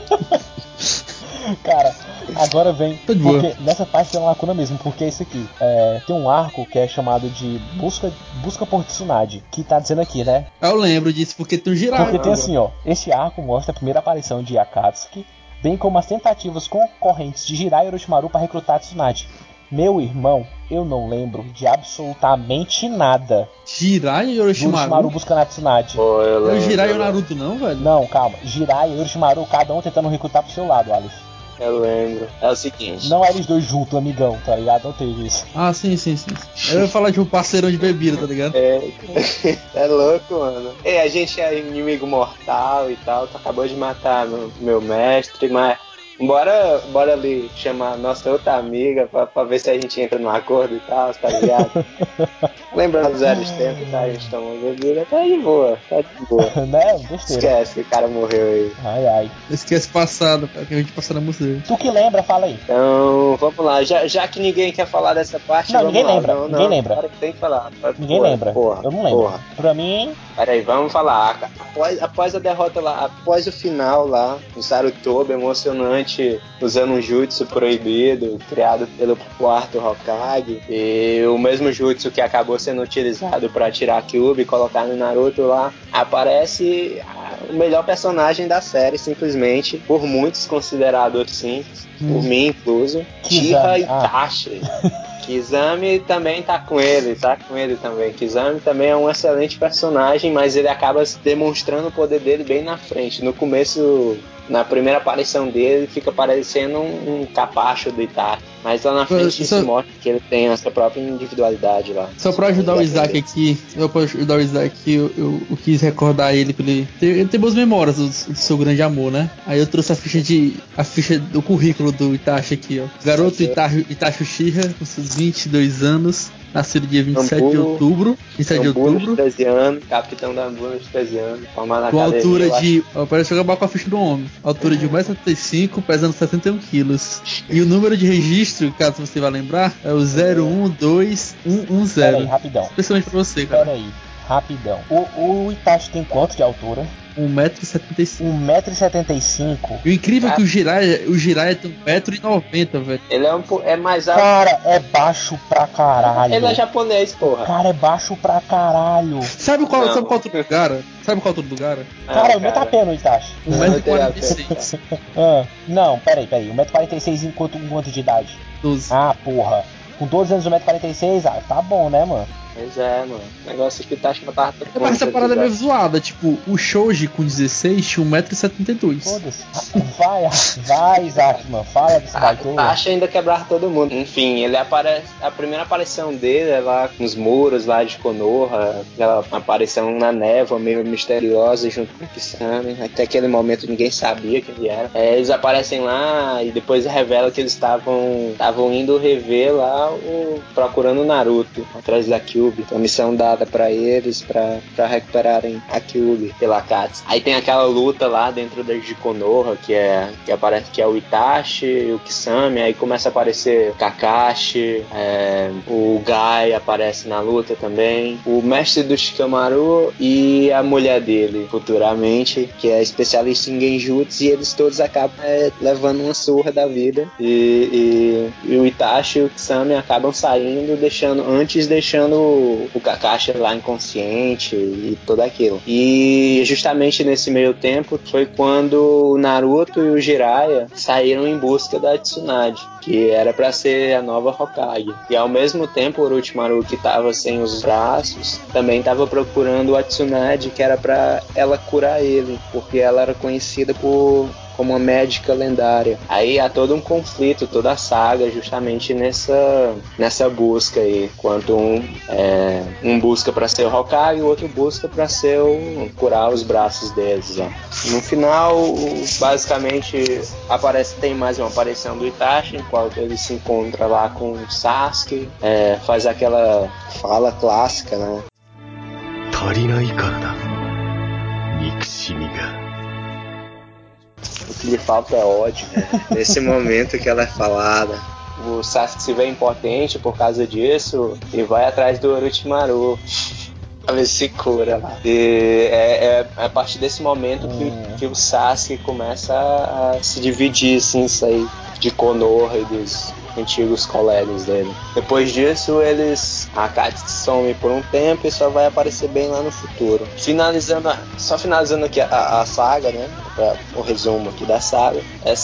Cara, agora vem, porque nessa parte tem uma lacuna mesmo, porque é isso aqui. Tem um arco que é chamado de Busca por Tsunade, que tá dizendo aqui, né? Eu lembro disso, porque tem um Jiraiya. Porque tem assim, ó, esse arco mostra a primeira aparição de Akatsuki, bem como as tentativas concorrentes de Jiraiya e Orochimaru para recrutar Tsunade. Meu irmão, eu não lembro de absolutamente nada. Jiraiya e Orochimaru buscando a Tsunade. Não é o Jiraiya e o Naruto não, velho? Não, calma. Jiraiya e Orochimaru, cada um tentando recrutar pro seu lado, Alex. Eu lembro. É o seguinte. Não eram os dois juntos, amigão, tá ligado? Não teve isso. Ah, sim. Eu ia falar de um parceirão de bebida, tá ligado? É louco, mano. A gente é inimigo mortal e tal. Tu acabou de matar meu mestre, mas bora ali chamar nossa outra amiga pra ver se a gente entra num acordo e tal, tá ligado? Lembrando dos velhos tempos, tá? A gente tomou bebida, tá de boa. Né? Besteira. Esquece que o cara morreu aí. Ai. Esquece passado, que a gente passou na museu. Tu que lembra, fala aí. Então, vamos lá. Já que ninguém quer falar dessa parte, não, ninguém lá. lembra. Ninguém lembra. Agora tem que falar. Ninguém lembra. Porra, eu não lembro. Porra. Pra mim... Peraí, vamos falar. Após a derrota lá, após o final lá, o Sarutobi emocionante, usando um jutsu proibido, criado pelo quarto Hokage, e o mesmo jutsu que acabou sendo utilizado pra tirar a Kyuubi e colocar no Naruto lá, aparece o melhor personagem da série, simplesmente, por muitos considerado assim, por mim incluso, Tira Itachi. Kizami também tá com ele também. Kizami também é um excelente personagem, mas ele acaba demonstrando o poder dele bem na frente. No começo, na primeira aparição dele, fica parecendo um capacho do Itachi. Mas lá na frente isso mostra que ele tem essa própria individualidade lá. Só pra ajudar o Isaac aqui, eu quis recordar ele pra ele ter boas memórias do seu grande amor, né? Aí eu trouxe a ficha do currículo do Itachi aqui, ó. Garoto Itachi Uchiha, com seus 22 anos, nascido dia 27 de outubro. 13 anos, capitão da Ambuna de 13 anos, formado na com academia. Altura de... Parece jogar com a ficha do homem. Altura de 1,75m, pesando 71 quilos. E o número de registro, caso você vá lembrar, é o 012110. Peraí, rapidão. Especialmente pra você, cara. Peraí, rapidão. O Itachi tem quanto de altura? 1,75m. 1,75m. E o incrível é que o Jiraiya tem 1,90m, velho. Ele é mais alto. Cara, é baixo pra caralho. Ele é japonês, porra. Cara, é baixo pra caralho. Sabe qual a altura do Gara? Cara, eu meto a pena no Itachi. 1,46m. Não, peraí. 1,46m em quanto de idade? 12. Ah, porra. Com 12 anos, 1,46m, tá bom, né, mano? Pois é, mano. O negócio que o Itachi tava todo Mas essa parada é meio zoada. Tipo, o Shoji com 16 tinha 1,72m. Foda-se. Vai, Isaac, mano. Fala desse baitola. O Itachi ainda quebrava todo mundo. Enfim, ele aparece. A primeira aparição dele é lá nos muros lá de Konoha. Aquela aparição na névoa meio misteriosa junto com o Kisame. Até aquele momento ninguém sabia quem ele era. Eles aparecem lá e depois revela que eles estavam indo rever lá procurando o Naruto atrás da Kyuubi. A missão dada pra eles pra recuperarem a Kyuubi pela Akatsuki. Aí tem aquela luta lá dentro de Konoha que aparece que é o Itachi e o Kisame. Aí começa a aparecer Kakashi, o Gai aparece na luta também, o mestre do Shikamaru e a mulher dele futuramente, que é especialista em Genjutsu, e eles todos acabam levando uma surra da vida e o Itachi e o Kisame acabam saindo, deixando o Kakashi lá inconsciente e tudo aquilo. E justamente nesse meio tempo foi quando o Naruto e o Jiraiya saíram em busca da Tsunade, que era pra ser a nova Hokage. E ao mesmo tempo o Orochimaru, que tava sem os braços, também tava procurando a Tsunade, que era pra ela curar ele, porque ela era conhecida como uma médica lendária. Aí há todo um conflito, toda a saga justamente nessa busca aí, enquanto um busca para ser o Hokage e o outro busca para ser curar os braços deles, ó. No final, basicamente tem mais uma aparição do Itachi, enquanto ele se encontra lá com o Sasuke, faz aquela fala clássica, né? O que lhe falta é ódio, né? Nesse momento que ela é falada, o Sasuke se vê impotente por causa disso e vai atrás do Orochimaru pra ver se cura lá. E é a partir desse momento que o Sasuke começa a se dividir, assim, sair de Konoha e dos antigos colegas dele. Depois disso, a Akatsuki some por um tempo e só vai aparecer bem lá no futuro. Finalizando aqui a saga, né? O resumo aqui da saga.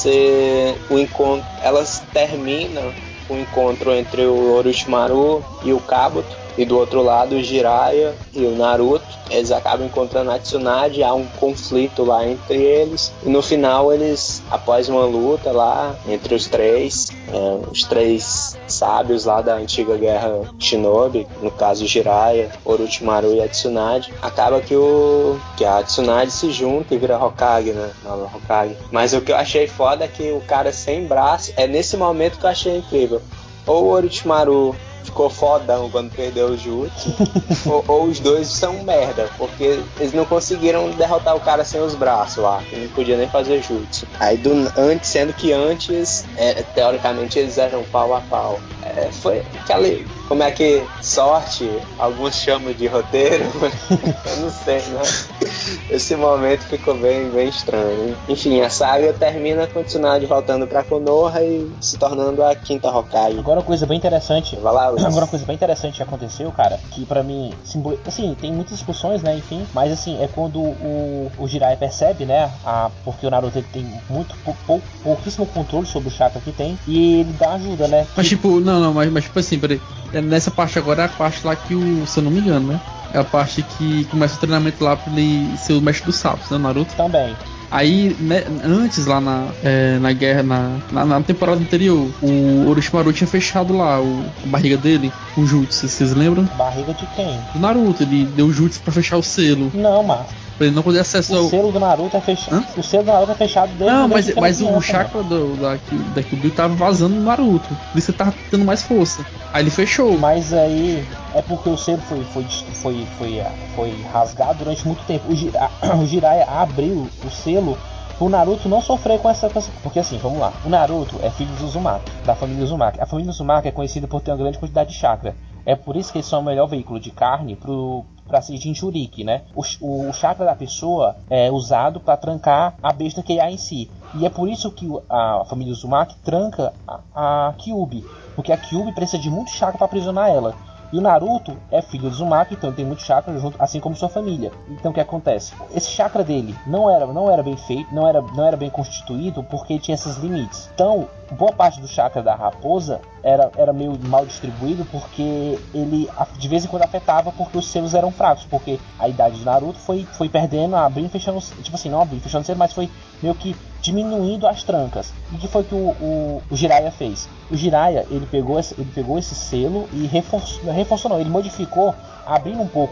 Elas terminam o encontro entre o Orochimaru e o Kabuto, e do outro lado o Jiraiya e o Naruto. Eles acabam encontrando a Tsunade, há um conflito lá entre eles, e no final eles, após uma luta lá entre os três sábios lá da antiga guerra Shinobi, no caso Jiraiya, Orochimaru e a Tsunade, acaba que a Tsunade se junta e vira Hokage, né? Nova Hokage. Mas o que eu achei foda é que o cara sem braço, é nesse momento que eu achei incrível. Ou o Orochimaru ficou fodão quando perdeu o Jutsu, ou os dois são merda, porque eles não conseguiram derrotar o cara sem os braços lá, que não podia nem fazer Jutsu. Aí sendo que antes, teoricamente, eles eram pau a pau. Foi aquela, como é que sorte, alguns chamam de roteiro, eu não sei, né? Esse momento ficou bem, bem estranho. Enfim, a saga termina com a Tsunade voltando pra Konoha e se tornando a quinta Hokage. Agora uma coisa bem interessante. Vai lá, Agora uma coisa bem interessante que aconteceu, cara, que pra mim, assim, tem muitas discussões, né, enfim, mas assim, é quando o Jiraiya percebe, né, porque o Naruto tem pouquíssimo controle sobre o chakra que tem, e ele dá ajuda, né. Mas tipo, mas tipo assim, peraí, nessa parte agora é a parte lá que se eu não me engano, né, é a parte que começa o treinamento lá pra ele ser o mestre dos sapos, né, Naruto? Também. Aí, né, antes lá na guerra, na temporada anterior, o Orochimaru tinha fechado lá a barriga dele com jutsu, vocês lembram? Barriga de quem? Do Naruto, ele deu jutsu pra fechar o selo. Não, mano. Pra ele não poder acessar o selo do Naruto é fechado. O selo do Naruto é fechado desde Não, mas criança, o chakra da Kyuubi tava vazando no Naruto. Por isso ele tava tendo mais força. Aí ele fechou. Mas aí é porque o selo foi rasgado durante muito tempo. O Jiraiya abriu o selo o Naruto não sofrer com essa... Porque assim, vamos lá. O Naruto é filho do Uzumaki, da família Uzumaki. A família Uzumaki é conhecida por ter uma grande quantidade de chakra. É por isso que eles são o melhor veículo de carne pra ser Jinchuriki, né? O chakra da pessoa é usado para trancar a besta que há em si. E é por isso que a família Uzumaki tranca a Kyuubi. Porque a Kyuubi precisa de muito chakra para aprisionar ela. E o Naruto é filho do Uzumaki, então tem muito chakra junto, assim como sua família. Então o que acontece? Esse chakra dele não era bem feito, não era bem constituído, porque tinha esses limites. Então, boa parte do chakra da raposa era meio mal distribuído, porque ele de vez em quando afetava, porque os selos eram fracos, porque a idade do Naruto foi perdendo, abrindo e fechando, tipo assim, não abrindo e fechando o selo, mas foi meio que diminuindo as trancas. E o que foi que o Jiraiya fez? O Jiraiya, ele pegou esse selo e reforçou não, ele modificou, abrindo um pouco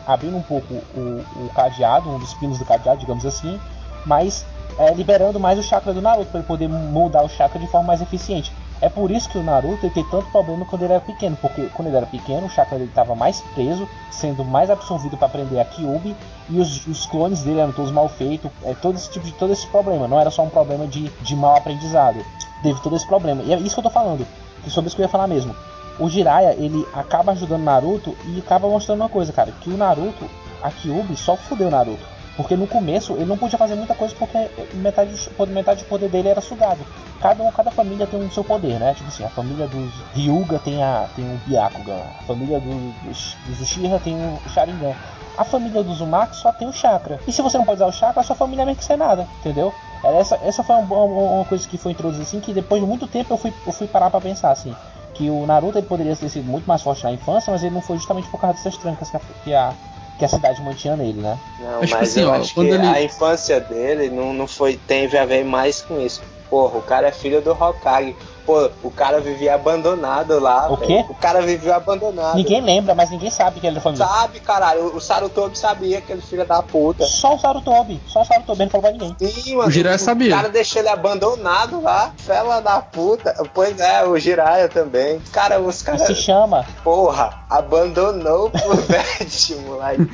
o cadeado, um dos pinos do cadeado, digamos assim, mas liberando mais o chakra do Naruto, para ele poder moldar o chakra de forma mais eficiente. É por isso que o Naruto tem tanto problema quando ele era pequeno, porque quando ele era pequeno o chakra dele estava mais preso, sendo mais absorvido para prender a Kyuubi, e os clones dele eram todos mal feitos, todo esse problema, não era só um problema de mau aprendizado, teve todo esse problema, e é isso que eu tô falando, sobre isso que eu ia falar mesmo. O Jiraiya, ele acaba ajudando o Naruto e acaba mostrando uma coisa, cara, que o Naruto, a Kyuubi só fudeu o Naruto. Porque no começo ele não podia fazer muita coisa porque metade do poder dele era sugado. Cada família tem o seu poder, né? Tipo assim, a família dos Hyuga tem o Byakugan, a família dos Uchiha tem o Sharingan. A família do Uzumaki só tem o chakra. E se você não pode usar o chakra, a sua família é meio que sem nada, entendeu? Essa foi uma coisa que foi introduzida assim, que depois de muito tempo eu fui parar pra pensar assim. Que o Naruto ele poderia ter sido muito mais forte na infância, mas ele não foi justamente por causa dessas trancas que a cidade mantinha nele, né? Não, mas assim, eu acho que a infância dele não foi, teve a ver mais com isso. Porra, o cara é filho do Hokage. Pô, o cara vivia abandonado lá. O quê? O cara vivia abandonado. Ninguém lembra, mas ninguém sabe que ele é família. Sabe, caralho. O Sarutobi sabia, aquele filho da puta. Só o Sarutobi, ele não falou pra ninguém. Sim, mano. O Jiraiya sabia. O cara deixou ele abandonado lá. Fela da puta. Pois é, o Jiraiya também. Cara, os caras... Se chama... Porra, abandonou pro Vete, moleque.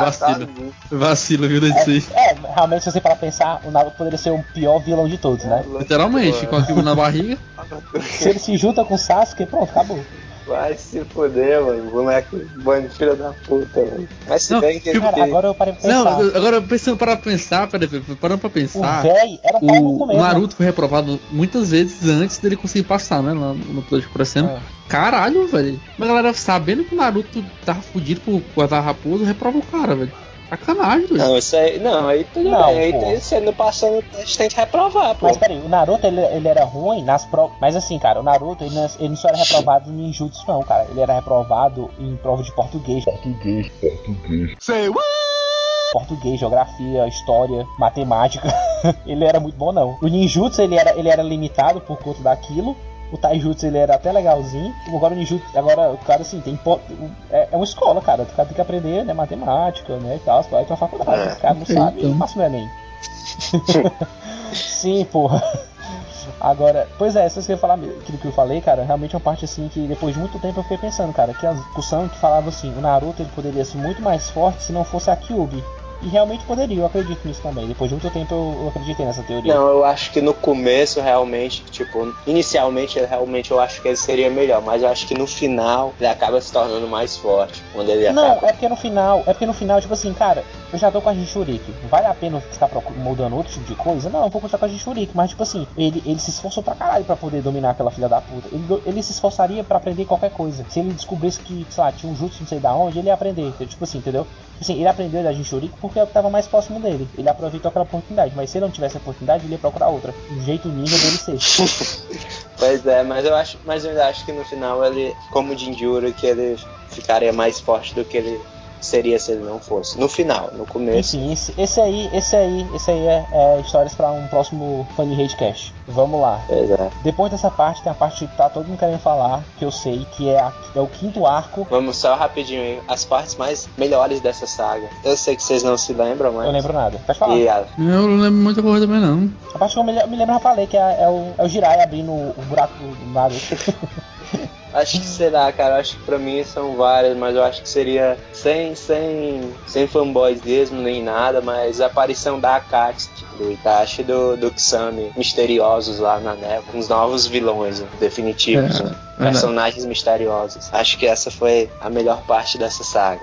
Vacilo, viu, desse realmente, se você parar pra pensar, o Naruto poderia ser o pior vilão de todos, né? Literalmente, com aquilo na barriga. Se ele se junta com o Sasuke, pronto, acabou. Vai se foder, mano. Moleque, bando de filha da puta, mano. Mas se bem que... Cara, agora eu parei pra pensar. Não, agora parando pra pensar. O véi era um pau no começo. O Naruto foi reprovado muitas vezes antes dele conseguir passar, né? Lá no Plot por exemplo. Caralho, velho. Mas a galera, sabendo que o Naruto tava fudido por guardar raposo, reprova o cara, velho. Sacanagem, velho. Não, isso aí. Não, aí tudo bem. Aí você não passando no teste, tem que reprovar, pô. Mas peraí, o Naruto ele era ruim nas provas. Mas assim, cara, o Naruto ele não só era reprovado em ninjutsu, não, cara. Ele era reprovado em prova de português. Say what? Português, geografia, história, matemática. Ele era muito bom, não. O ninjutsu ele era limitado por conta daquilo. O Taijutsu ele era até legalzinho. Agora o ninjutsu, agora o cara assim, é uma escola, cara. O cara tem que aprender, né, matemática, né, e tal. Vai pra faculdade. Os caras não sabem, passa no Enem. Sim, porra. Agora, pois é, se você falar aquilo que eu falei, cara, realmente é uma parte assim que depois de muito tempo eu fiquei pensando, cara, que a discussão que falava assim, o Naruto ele poderia ser muito mais forte se não fosse a Kyuubi. E realmente poderia, eu acredito nisso também. Depois de muito tempo eu acreditei nessa teoria. Não, eu acho que no começo realmente, tipo, inicialmente realmente eu acho que ele seria melhor, mas eu acho que no final ele acaba se tornando mais forte. Quando ele acaba... é porque no final, tipo assim, cara, eu já tô com a Jinchuriki. Vale a pena ficar mudando outro tipo de coisa? Não, eu vou continuar com a Jinchuriki, mas tipo assim, ele se esforçou pra caralho pra poder dominar aquela filha da puta. Ele se esforçaria pra aprender qualquer coisa. Se ele descobrisse que, sei lá, tinha um jutsu não sei da onde, ele ia aprender. Tipo assim, entendeu? Assim, ele aprendeu da Jinchuriki porque tava mais próximo dele. Ele aproveitou aquela oportunidade, mas se ele não tivesse a oportunidade, ele ia procurar outra. Um jeito ninja dele ser. Pois é, mas eu ainda acho que no final ele, como Jinjuro, que ele ficaria mais forte do que ele seria se ele não fosse. No final, no começo. Enfim, esse aí é histórias para um próximo Funny Hate Cast. Vamos lá. Pois é. Depois dessa parte, tem a parte que tá todo mundo querendo falar, que eu sei, que é o quinto arco. Vamos só rapidinho aí, as partes mais melhores dessa saga. Eu sei que vocês não se lembram, mas... Eu lembro nada. Pode falar. Eu não lembro muita coisa também, não. A parte que eu me lembro, eu falei, que é o Jiraiya abrindo o buraco do Naruto. Acho que será, cara. Acho que pra mim são várias, mas eu acho que seria sem fanboys mesmo, nem nada, mas a aparição da Akatsuki, do Itachi e do Kisame, misteriosos lá na neve, uns novos vilões, né, definitivos, né, personagens misteriosos. Acho que essa foi a melhor parte dessa saga.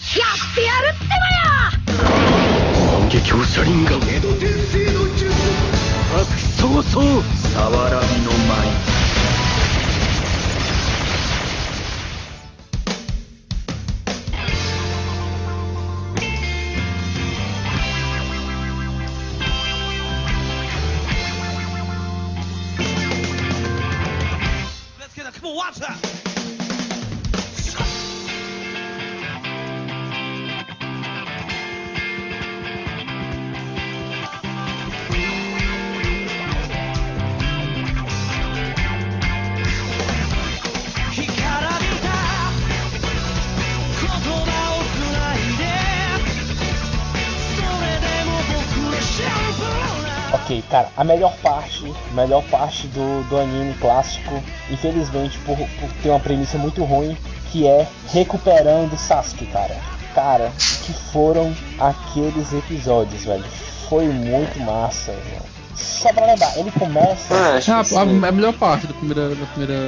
Ok, cara, a melhor parte do anime clássico, infelizmente por ter uma premissa muito ruim, que é recuperando Sasuke, cara. Cara, que foram aqueles episódios, velho. Foi muito massa, velho. Só pra lembrar, ele começa... a melhor parte da primeira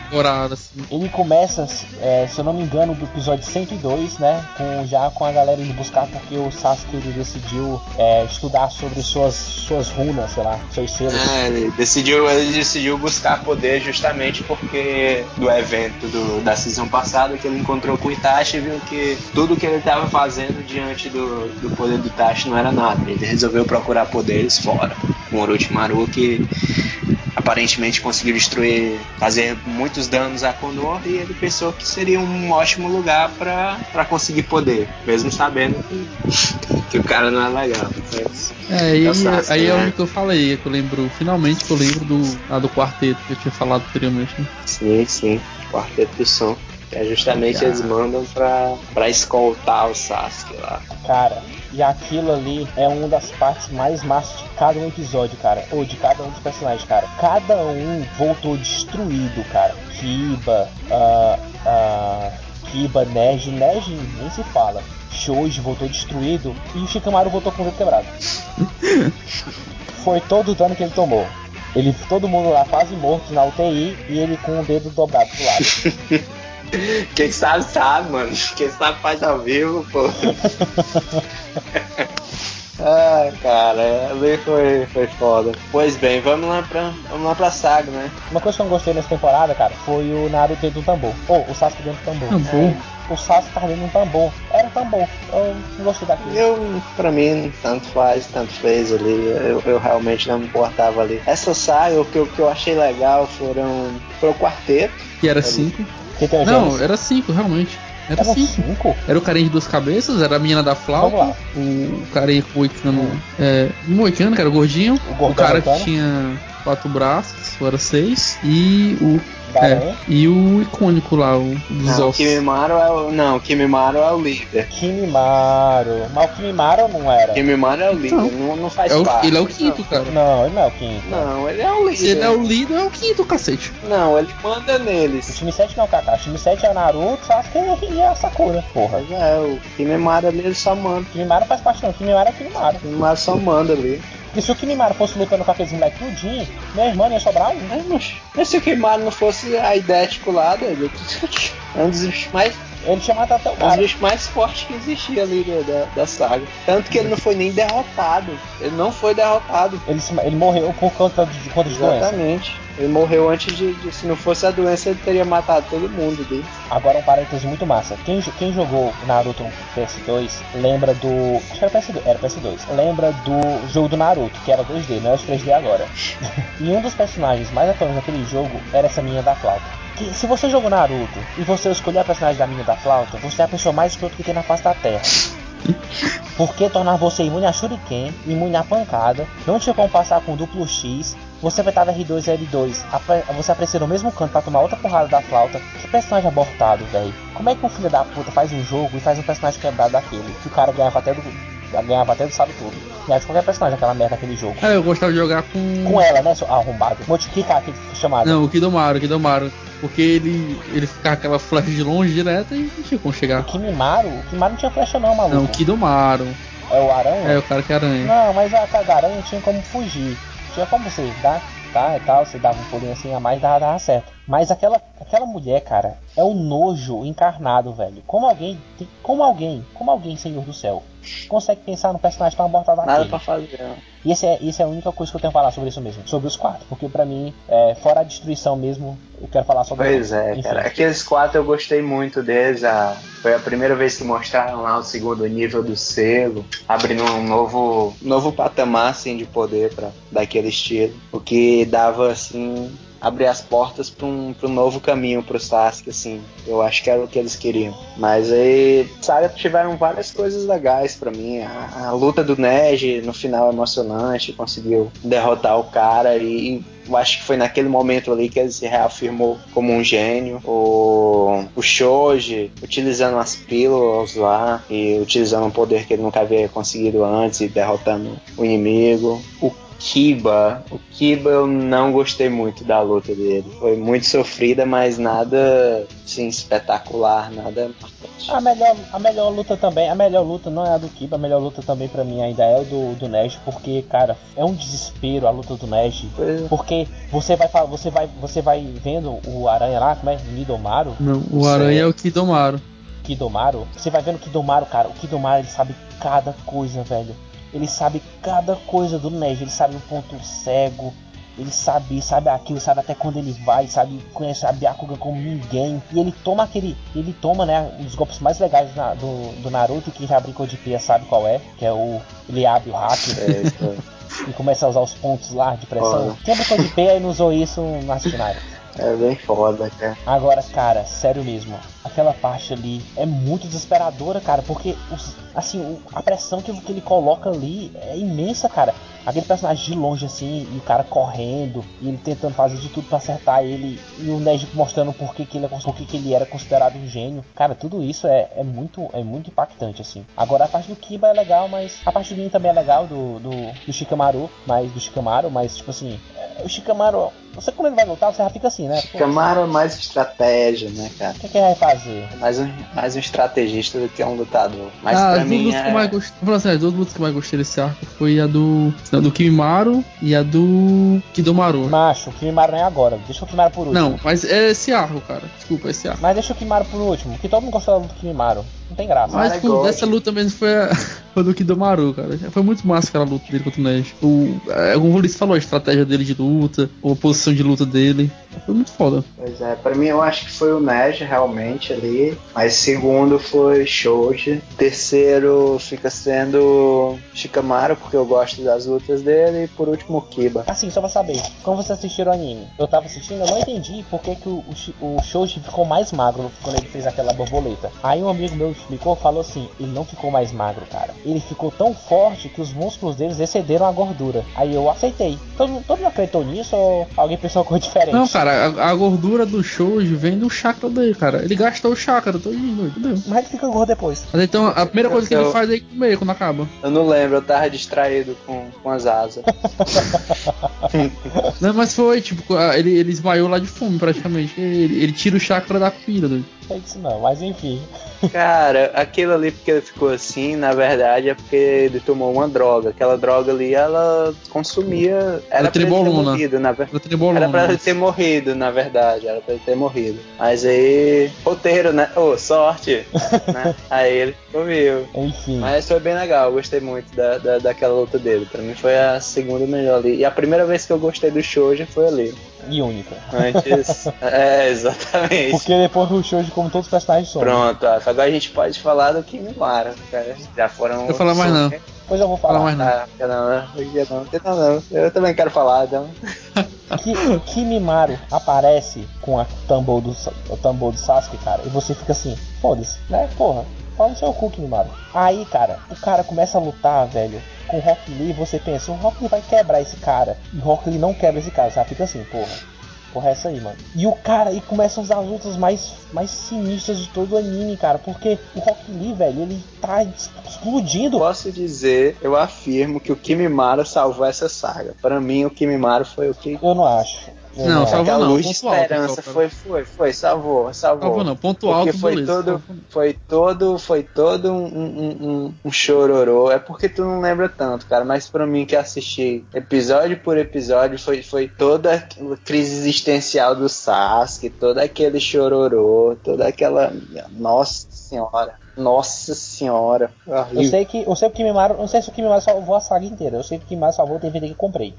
temporada, assim. Ele começa, se eu não me engano, do episódio 102, né? Com a galera indo buscar, porque o Sasuke ele decidiu estudar sobre suas runas, sei lá, seus selos. Ele decidiu buscar poder justamente porque do evento da season passada, que ele encontrou com o Itachi e viu que tudo que ele estava fazendo diante do poder do Itachi não era nada. Ele resolveu procurar poderes fora. Com Orochimaru, que aparentemente conseguiu fazer muitos danos a Konoha, e ele pensou que seria um ótimo lugar para conseguir poder, mesmo sabendo que o cara não é legal. Aí é onde que eu falei, que eu lembro, finalmente que eu lembro do quarteto que eu tinha falado anteriormente, né? Sim, quarteto do som. É justamente eles mandam pra escoltar o Sasuke lá. Cara, e aquilo ali é uma das partes mais massas de cada um episódio, cara. Ou de cada um dos personagens, cara. Cada um voltou destruído, cara. Kiba, Neji nem se fala. Shoji voltou destruído e o Shikamaru voltou com o dedo quebrado. Foi todo o dano que ele tomou. Todo mundo lá quase morto na UTI e ele com o dedo dobrado pro lado. Quem sabe, mano. Quem sabe faz ao vivo, pô. Cara, ali foi foda. Pois bem, vamos lá pra saga, né? Uma coisa que eu não gostei nessa temporada, cara, foi o Naruto dentro do tambor. O Sasuke dentro do tambor. O Sasuke tava dentro de um tambor. Era um tambor. Eu não gostei daquilo. Pra mim, tanto fez ali. Eu realmente não me importava ali. Essa saga, o que eu achei legal foi o quarteto. Que era 5. Não, era 5, realmente. Era 5. Era o carinha de 2 cabeças, era a menina da flauta, o carinha com o moicano. Moicano, que era o gordinho. O cara que tinha 4 braços, era 6. E o icônico lá, o dos ossos. O Kimimaro é o líder. Mas o Kimimaro não era. Kimimaro é o líder, não faz parte. Ele é o quinto, cara. Não, ele não é o quinto. Não, ele é o líder. Se ele é o líder, é o quinto, cacete. Não, ele manda neles. O time 7 não é o Kakashi. O time 7 é o Naruto, Sasuke e a Sakura, porra. O Kimimaro ali, ele só manda. O Kimimaro faz parte não, o Kimimaro é o Kimimaro. O Kimimaro só manda ali. Porque se o Kimimaro fosse lutando com aqueles moleques tudinho, meu irmão ia sobrar um. Mas se o Kimimaro não fosse idético lá, David, é um dos bichos mais... Ele tinha matado até o cara. Um dos bichos mais fortes que existia ali da saga. Tanto que ele não foi nem derrotado. Ele não foi derrotado. Ele morreu por conta de doença. Exatamente. Ele morreu antes de... Se não fosse a doença, ele teria matado todo mundo dele. Agora um parêntese muito massa. Quem jogou Naruto no PS2 lembra do... Acho que era PS2. Era PS2. Lembra do jogo do Naruto, que era 2D, não é os 3D agora. E um dos personagens mais atuais daquele jogo era essa menina da flauta. Que, se você jogou Naruto e você escolher a personagem da menina da flauta, você é a pessoa mais escrota que tem na face da Terra. Porque tornar você imune a Shuriken, imune a pancada, não tinha como passar com duplo X, você apertava R2 e L2, você aparecia no mesmo canto pra tomar outra porrada da flauta. Que personagem abortado, velho. Como é que um filho da puta faz um jogo e faz um personagem quebrado daquele? Que o cara ganhava até do sabe tudo. Ganhava de qualquer personagem aquela merda daquele jogo. Eu gostava de jogar com ela, né, seu arrombado. Motikika, aquele chamado. Não, o Kidomaru. Porque ele ficava aquela flecha de longe direto e não tinha como chegar. O Kimimaro não tinha flecha não, maluco. Não, o Kidomaru. É o aranha? É, o cara que é aranha. Não, mas a aranha tinha como fugir. Tinha como você dar, e tal, você dava um pulinho assim a mais, dava certo. Mas aquela mulher, cara, é um nojo encarnado, velho. Como alguém, Senhor do Céu, consegue pensar num personagem tão abortado daquele? Nada pra fazer. E essa é a única coisa que eu tenho a falar sobre isso mesmo, sobre os 4. Porque pra mim, fora a destruição mesmo, eu quero falar sobre Pois cara. Aqueles 4 eu gostei muito deles. Foi a primeira vez que mostraram lá o segundo nível do selo, abrindo um novo patamar assim, de poder daquele estilo. O que dava assim... abrir as portas para um novo caminho pro Sasuke, assim. Eu acho que era o que eles queriam. Mas aí, sabe, tiveram várias coisas legais pra mim. A luta do Neji, no final, emocionante. Conseguiu derrotar o cara e eu acho que foi naquele momento ali que ele se reafirmou como um gênio. O Shoji utilizando as pílulas lá e utilizando um poder que ele nunca havia conseguido antes e derrotando o inimigo. Kiba. O Kiba eu não gostei muito da luta dele. Foi muito sofrida, mas nada assim, espetacular, nada marcante. A melhor luta também, a melhor luta não é a do Kiba, a melhor luta também pra mim ainda é o do Neji, porque, cara, é um desespero a luta do Neji. Porque você vai vendo o Aranha lá, como é? Nidomaru? Não, o Aranha é o Kidomaru. Kidomaru? Você vai vendo o Kidomaru, cara, o Kidomaru ele sabe cada coisa, velho. Ele sabe cada coisa do Neji, ele sabe o ponto cego, ele sabe aquilo, sabe até quando ele vai, conhece a Byakugan como ninguém. E ele toma, né, um dos golpes mais legais do Naruto, que já brincou de pia sabe qual é, que é ele abre o hack e começa a usar os pontos lá de pressão. Quem brincou de pia e não usou isso nas finais? É bem foda, cara. Agora, cara, sério mesmo, aquela parte ali é muito desesperadora, cara, porque a pressão que ele coloca ali é imensa, cara. Aquele personagem de longe assim, e o cara correndo, e ele tentando fazer de tudo pra acertar ele, e o Neji mostrando por que ele era considerado um gênio. Cara, tudo isso é muito impactante, assim. Agora a parte do Kiba é legal, mas a parte do Gin também é legal, do Shikamaru, mas tipo assim, o Shikamaru, você quando ele vai lutar, você já fica assim, né? Shikamaru é mais estratégia, né, cara? O que ele vai fazer? Mais um estrategista do que um lutador. Mas pra mim as duas lutas que eu mais gostei desse arco foi a do Kimimaro e a do Kidomaru. Macho, o Kimimaro não é agora, deixa o Kimimaro por último. Não, mas é esse arco, cara. Desculpa, esse arco. Mas deixa o Kimimaro por último, que todo mundo gostou da luta do Kimimaro. Não tem graça. Mas dessa luta mesmo foi a do Kidomaru, cara. Foi muito massa aquela luta dele contra o Neji. Como o Ulisses falou, a estratégia dele de luta, a posição de luta dele. Foi muito foda. Pois é, pra mim eu acho que foi o Neji realmente ali. Mas segundo foi Shoji. Terceiro fica sendo Shikamaru, porque eu gosto das lutas dele. E por último Kiba. Assim, só pra saber, como vocês assistiram o anime? Eu tava assistindo, eu não entendi por que o Shoji ficou mais magro quando ele fez aquela borboleta. Aí um amigo meu explicou, falou assim, ele não ficou mais magro, cara. Ele ficou tão forte que os músculos deles excederam a gordura. Aí eu aceitei. Todo mundo acreditou nisso ou alguém pensou coisa diferente? Não, cara, a gordura do Shoji vem do chakra dele, cara. Ele gastou o chakra todinho, entendeu? Mas ele fica gordo depois. Mas então, a primeira coisa que ele faz é comer quando acaba. Eu não lembro, eu tava distraído com as asas. Não, mas foi, tipo, ele esvaiou lá de fome, praticamente. Ele tira o chakra da comida dele. Não sei disso não, mas enfim. Cara, aquilo ali porque ele ficou assim, na verdade é porque ele tomou uma droga. Aquela droga ali, ela consumia. Era pra ele ter morrido, na verdade. Era pra ele ter morrido, na verdade. Era pra ele ter morrido. Mas aí, roteiro, né? Sorte, né? Aí ele comeu. Enfim. Mas foi bem legal, eu gostei muito daquela luta dele. Pra mim foi a segunda melhor ali. E a primeira vez que eu gostei do Shoji foi ali. E única. Antes. Exatamente. Porque depois do Shoji, como todos os personagens são. Pronto, agora a gente pode falar do Kimimaro, cara. Já foram. Não vou falar mais não. Pois eu vou falar. Mais não. Não. Eu também quero falar, então. Kimimaro aparece com o tambor do Sasuke, cara, e você fica assim, foda-se, né? Porra, fala no seu cu, Kimimaro. Aí, cara, o cara começa a lutar, velho, com o Rock Lee, você pensa, o Rock Lee vai quebrar esse cara, e o Rock Lee não quebra esse cara, sabe? Fica assim, porra, é essa aí, mano. E o cara aí começa a usar as lutas mais sinistras de todo o anime, cara. Porque o Rock Lee, velho, ele tá explodindo. Posso dizer, eu afirmo que o Kimimaro salvou essa saga. Pra mim, o Kimimaro foi o que... Eu não acho. Não, salvou não. Luz de esperança salvou. Salvou não, ponto alto foi todo um chororô. É porque tu não lembra tanto, cara, mas pra mim que assisti episódio por episódio foi toda a crise existencial do Sasuke, todo aquele chororô, toda aquela... Nossa senhora. Eu sei que o Kimimaro, não sei se o Kimimaro salvou a saga inteira. Eu sei que o Kimimaro salvou o DVD que comprei.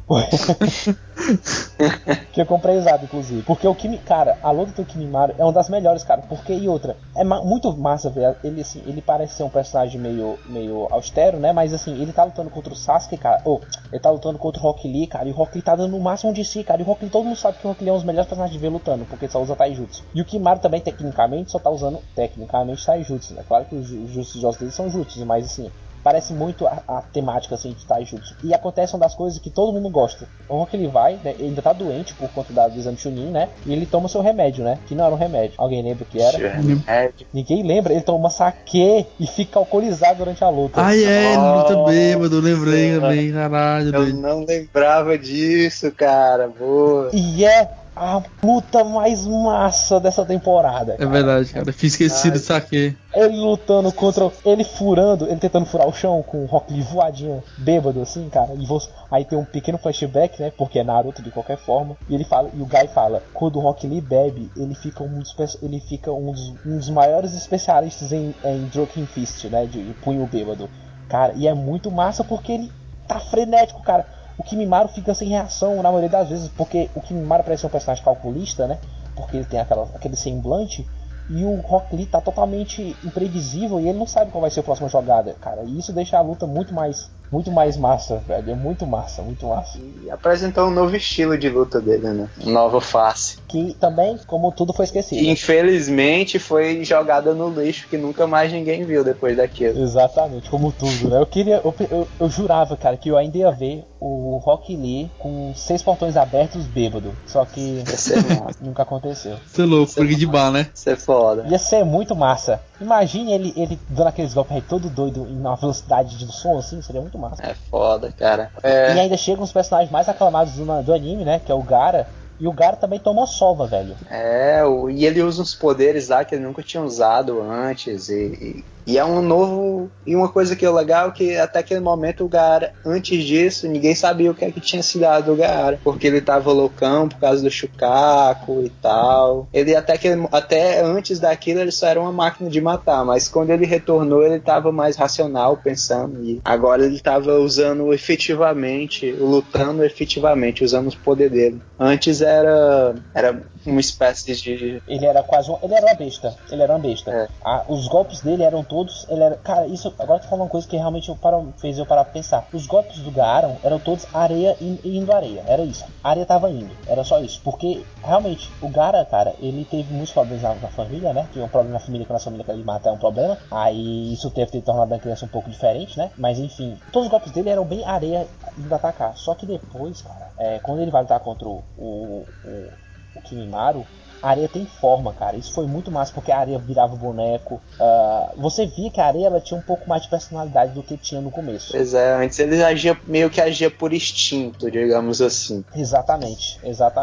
Que eu comprei usado, inclusive. Porque cara, a luta do Kimimaro é uma das melhores, cara. Porque, e outra, é muito massa ver ele assim, ele parece ser um personagem meio austero, né? Mas assim, ele tá lutando contra o Sasuke, cara. Ele tá lutando contra o Rock Lee, cara. E o Rock Lee tá dando o máximo de si, cara. E o Rock Lee, todo mundo sabe que o Rock Lee é um dos melhores personagens de ver lutando, porque ele só usa Taijutsu. E o Kimimaro também, tecnicamente, só tá usando Taijutsu, né? Claro que os jutsus dele são jutsus, mas assim, parece muito a temática assim de taijutsu. E acontece uma das coisas que todo mundo gosta. O Rock ele vai, né, ele ainda tá doente por conta do exame Chunin, né? E ele toma seu remédio, né? Que não era um remédio. Alguém lembra o que era? Ninguém lembra. Ele toma saquê e fica alcoolizado durante a luta. Ele luta bêbado, lembrei também, caralho. Eu não lembrava disso, cara. Boa. E é a luta mais massa dessa temporada, cara. É verdade, cara. Fiz esquecido disso aqui. Ele lutando contra. Ele furando, ele tentando furar o chão com o Rock Lee voadinho, bêbado assim, cara. Aí tem um pequeno flashback, né? Porque é Naruto de qualquer forma. E ele fala, e o Guy fala: quando o Rock Lee bebe, ele fica um dos maiores especialistas em Drunken Fist, né? De punho bêbado. Cara, e é muito massa porque ele tá frenético, cara. O Kimimaro fica sem reação na maioria das vezes, porque o Kimimaro parece ser um personagem calculista, né? Porque ele tem aquele semblante. E o Rock Lee tá totalmente imprevisível e ele não sabe qual vai ser a próxima jogada, cara. E isso deixa a luta muito mais massa, velho. É muito massa, muito massa. E apresentou um novo estilo de luta dele, né? Nova face. Que também, como tudo, foi esquecido. E, infelizmente foi jogada no lixo, que nunca mais ninguém viu depois daquilo. Exatamente, como tudo, né? Eu jurava, cara, que eu ainda ia ver o Rock Lee com 6 portões abertos bêbado. Só que nunca aconteceu. Você é louco, porque de bar, né? Isso é foda. Ia ser muito massa. Imagine ele dando aqueles golpes aí todo doido em uma velocidade de som assim, seria muito massa. É foda, cara. E ainda chegam os personagens mais aclamados do anime, né? Que é o Gaara. E o Gaara também toma sova, velho. E ele usa uns poderes lá que ele nunca tinha usado antes. E é um novo. E uma coisa que é legal que até aquele momento o Gaara, antes disso, ninguém sabia o que é que tinha se dado o Gaara. Porque ele tava loucão por causa do Shukaku e tal. Ele até antes daquilo ele só era uma máquina de matar. Mas quando ele retornou, ele tava mais racional, pensando. E agora ele tava usando efetivamente, lutando efetivamente, usando os poderes dele. Antes era uma espécie de... Ele era uma besta. Os golpes dele eram todos... Cara, isso... Agora tu falou uma coisa que realmente fez eu parar pra pensar. Os golpes do Gaara eram todos areia indo areia. Era isso. A areia tava indo. Era só isso. Porque, realmente, o Gaara, cara, ele teve muitos problemas na família, né? Tinha um problema na família, quando a família queria matar é um problema. Aí isso teve que ter tornado a criança um pouco diferente, né? Mas enfim, todos os golpes dele eram bem areia indo atacar. Só que depois, cara, quando ele vai lutar contra o Kimimaro, a areia tem forma, cara. Isso foi muito massa, porque a areia virava o boneco. Você via que a areia ela tinha um pouco mais de personalidade do que tinha no começo. Pois é, antes ele meio que agia por instinto, digamos assim. Exatamente.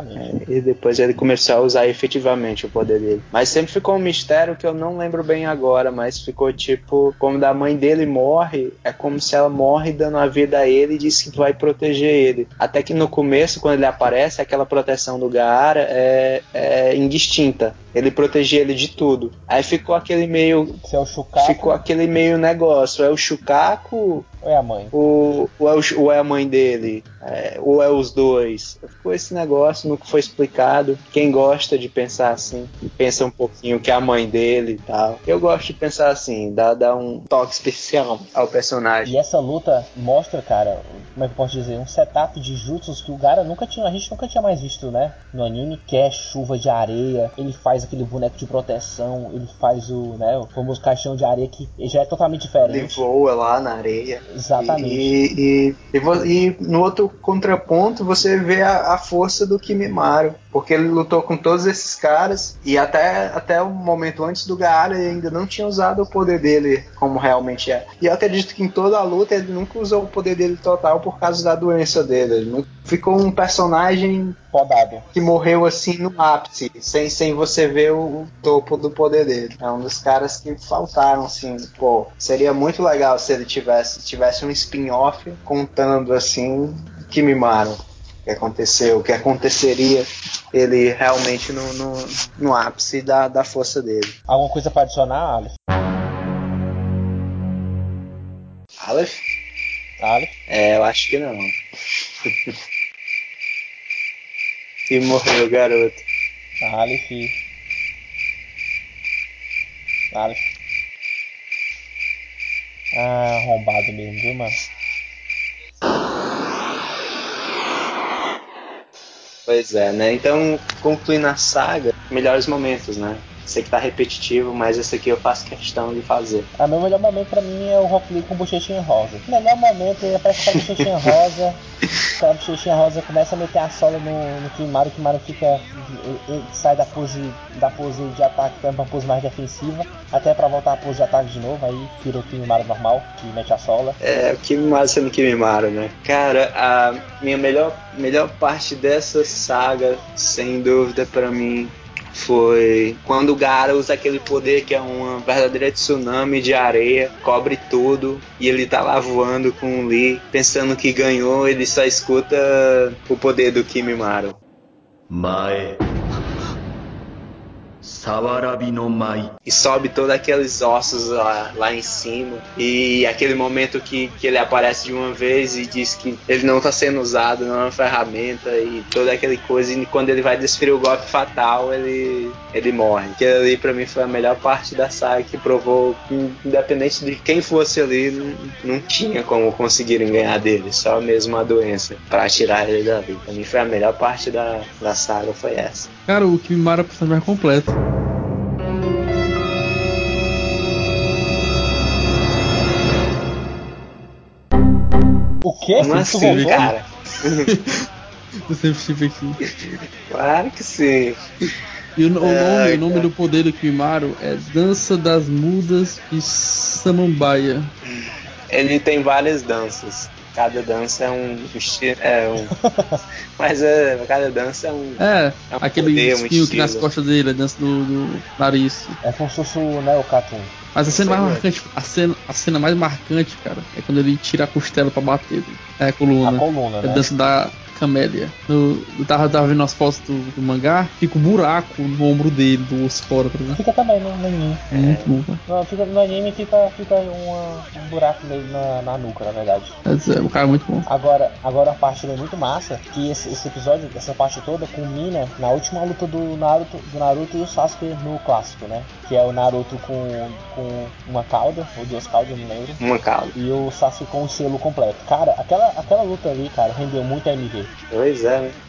E depois ele começou a usar efetivamente o poder dele. Mas sempre ficou um mistério que eu não lembro bem agora, mas ficou tipo, como da mãe dele morre, é como se ela morre dando a vida a ele e diz que vai proteger ele. Até que no começo, quando ele aparece, aquela proteção do Gaara é indistinta. Ele protegia ele de tudo. Aí ficou aquele meio... Se é o Shukaku... Ficou aquele meio negócio. É o Shukaku... Ou é a mãe? Ou é a mãe dele? Ou é os dois? Ficou esse negócio, nunca foi explicado. Quem gosta de pensar assim, pensa um pouquinho que é a mãe dele e tal. Eu gosto de pensar assim, dá um toque especial ao personagem. E essa luta mostra, cara, como é que eu posso dizer, um setup de jutsus que a gente nunca tinha mais visto, né? No anime, que é chuva de areia, ele faz aquele boneco de proteção, ele faz o famoso caixão de areia que já é totalmente diferente. Ele voa lá na areia. Exatamente. E no outro contraponto você vê a força do Kimimaro, porque ele lutou com todos esses caras e até o momento antes do Gaara ele ainda não tinha usado o poder dele como realmente é. E eu acredito que em toda a luta ele nunca usou o poder dele total por causa da doença dele. Ele ficou um personagem podado, que morreu assim no ápice, sem você ver o topo do poder dele. É um dos caras que faltaram, assim, pô, seria muito legal se ele tivesse um spin-off contando assim Kimimaro, o que aconteceu, o que aconteceria ele realmente no ápice da força dele. Alguma coisa para adicionar, Aleph? Aleph? Eu acho que não. E morreu, garoto. Aleph. Arrombado mesmo, viu, mano? Pois é, né? Então, concluindo a saga, melhores momentos, né? sei que tá repetitivo, mas esse aqui eu faço questão de fazer. Meu melhor momento pra mim é o Rock Lee com Bochechinha Rosa. O melhor momento é aparecer com a Bochechinha Rosa. A Bochechinha Rosa começa a meter a sola no Kimimaro. O Kimimaro fica. Ele sai da pose de ataque pra uma pose mais defensiva. Até pra voltar a pose de ataque de novo. Aí vira o Kimimaro normal, que mete a sola. O Kimimaro sendo Kimimaro, né? Cara, a minha melhor parte dessa saga, sem dúvida pra mim, foi quando o Gaara usa aquele poder que é uma verdadeira tsunami de areia, cobre tudo, e ele tá lá voando com o Lee, pensando que ganhou, ele só escuta o poder do Kimimaro. Mae. Sawarabi no Mai. E sobe todos aqueles ossos lá em cima. E aquele momento que ele aparece de uma vez e diz que ele não tá sendo usado, não é uma ferramenta e toda aquela coisa. E quando ele vai desferir o golpe fatal, ele morre. Que ali pra mim foi a melhor parte da saga, que provou que, independente de quem fosse ali, não tinha como conseguirem ganhar dele. Só mesmo a doença pra tirar ele dali. Pra mim foi a melhor parte da saga, foi essa. Cara, o Kimimaro é o personagem mais completo. O quê? Como assim, cara? Eu sempre estive aqui. Claro que sim. E o nome do poder do Kimimaro é Dança das Mudas e Samambaia. Ele tem várias danças. Cada dança é um estilo. Mas cada dança é um. Aquele poder, espinho um que nas costas dele, a dança do nariz. É como se fosse o Cartoon. Mas a cena mais marcante, a cena mais marcante, cara, é quando ele tira a costela pra bater. É a coluna. Né? A dança da Camélia. Eu tava vendo as fotos do mangá, fica um buraco no ombro dele, do osso fora, por exemplo. Fica também no anime. Muito bom. Não, no anime fica um buraco nele na nuca, na verdade. O cara é muito bom. Agora a parte dele é muito massa, que esse episódio, essa parte toda, culmina na última luta do Naruto e o Sasuke no clássico, né? Que é o Naruto com uma cauda, ou 2 caudas, eu não lembro. Uma cauda. E o Sasuke com o selo completo. Cara, aquela luta ali, cara, rendeu muito a MV. Pois é, né?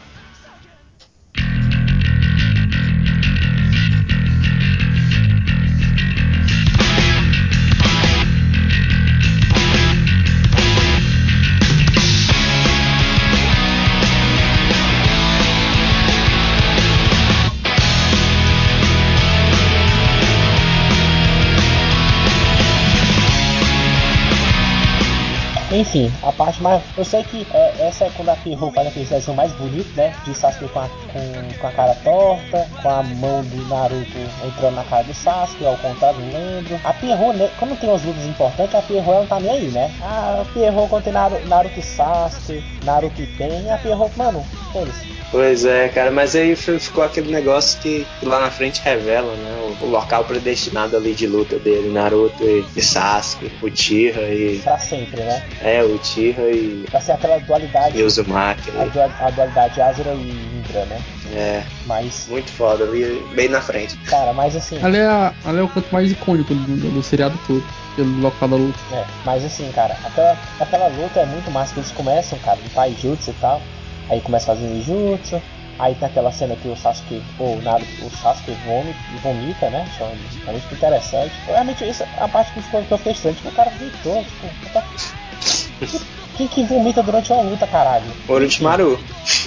Enfim, a parte mais. Eu sei que essa é quando a Pierrot faz aquele desenho mais bonito, né? De Sasuke com a cara torta, com a mão do Naruto entrando na cara do Sasuke, ao contrário, não lembro. A Pierrot, né? Como tem umas lutas importantes, a Pierrot não tá nem aí, né? A Pierrot quando tem Naruto e Sasuke, Naruto e Pen, a Pierrot, mano, foda-se. Pois é, cara, mas aí ficou aquele negócio que lá na frente revela, né? O local predestinado ali de luta dele, Naruto e Sasuke, o Uchiha e... Pra sempre, né? O Uchiha e... Vai ser aquela dualidade... E Uzumaki. A dualidade Azura e Indra, né? Mas... Muito foda, ali bem na frente. Cara, mas assim... Ali é o canto mais icônico do seriado todo. Pelo local da luta. Mas assim, cara, aquela luta é muito massa, que eles começam, cara, de taijutsu e tal. Aí começa fazendo jutsu, aí tem aquela cena que o Sasuke, o Sasuke vomita, né? É muito interessante. Realmente isso é a parte que eu fiquei estranho, tipo, o cara gritou, tipo, quem que vomita durante uma luta, caralho? Orochimaru.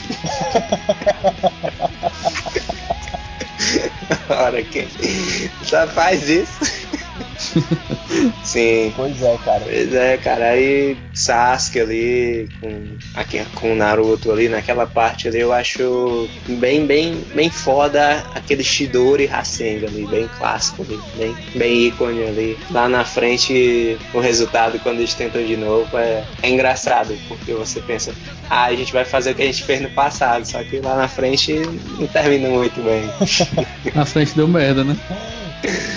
Ora, quem só faz isso? Sim. Pois é, cara. Aí Sasuke ali com o Naruto ali, naquela parte ali, eu acho bem foda aquele Chidori Rasengan ali, bem clássico ali, bem ícone ali. Lá na frente, o resultado, quando eles tentam de novo, é engraçado, porque você pensa, a gente vai fazer o que a gente fez no passado, só que lá na frente não termina muito bem. Na frente deu merda, né?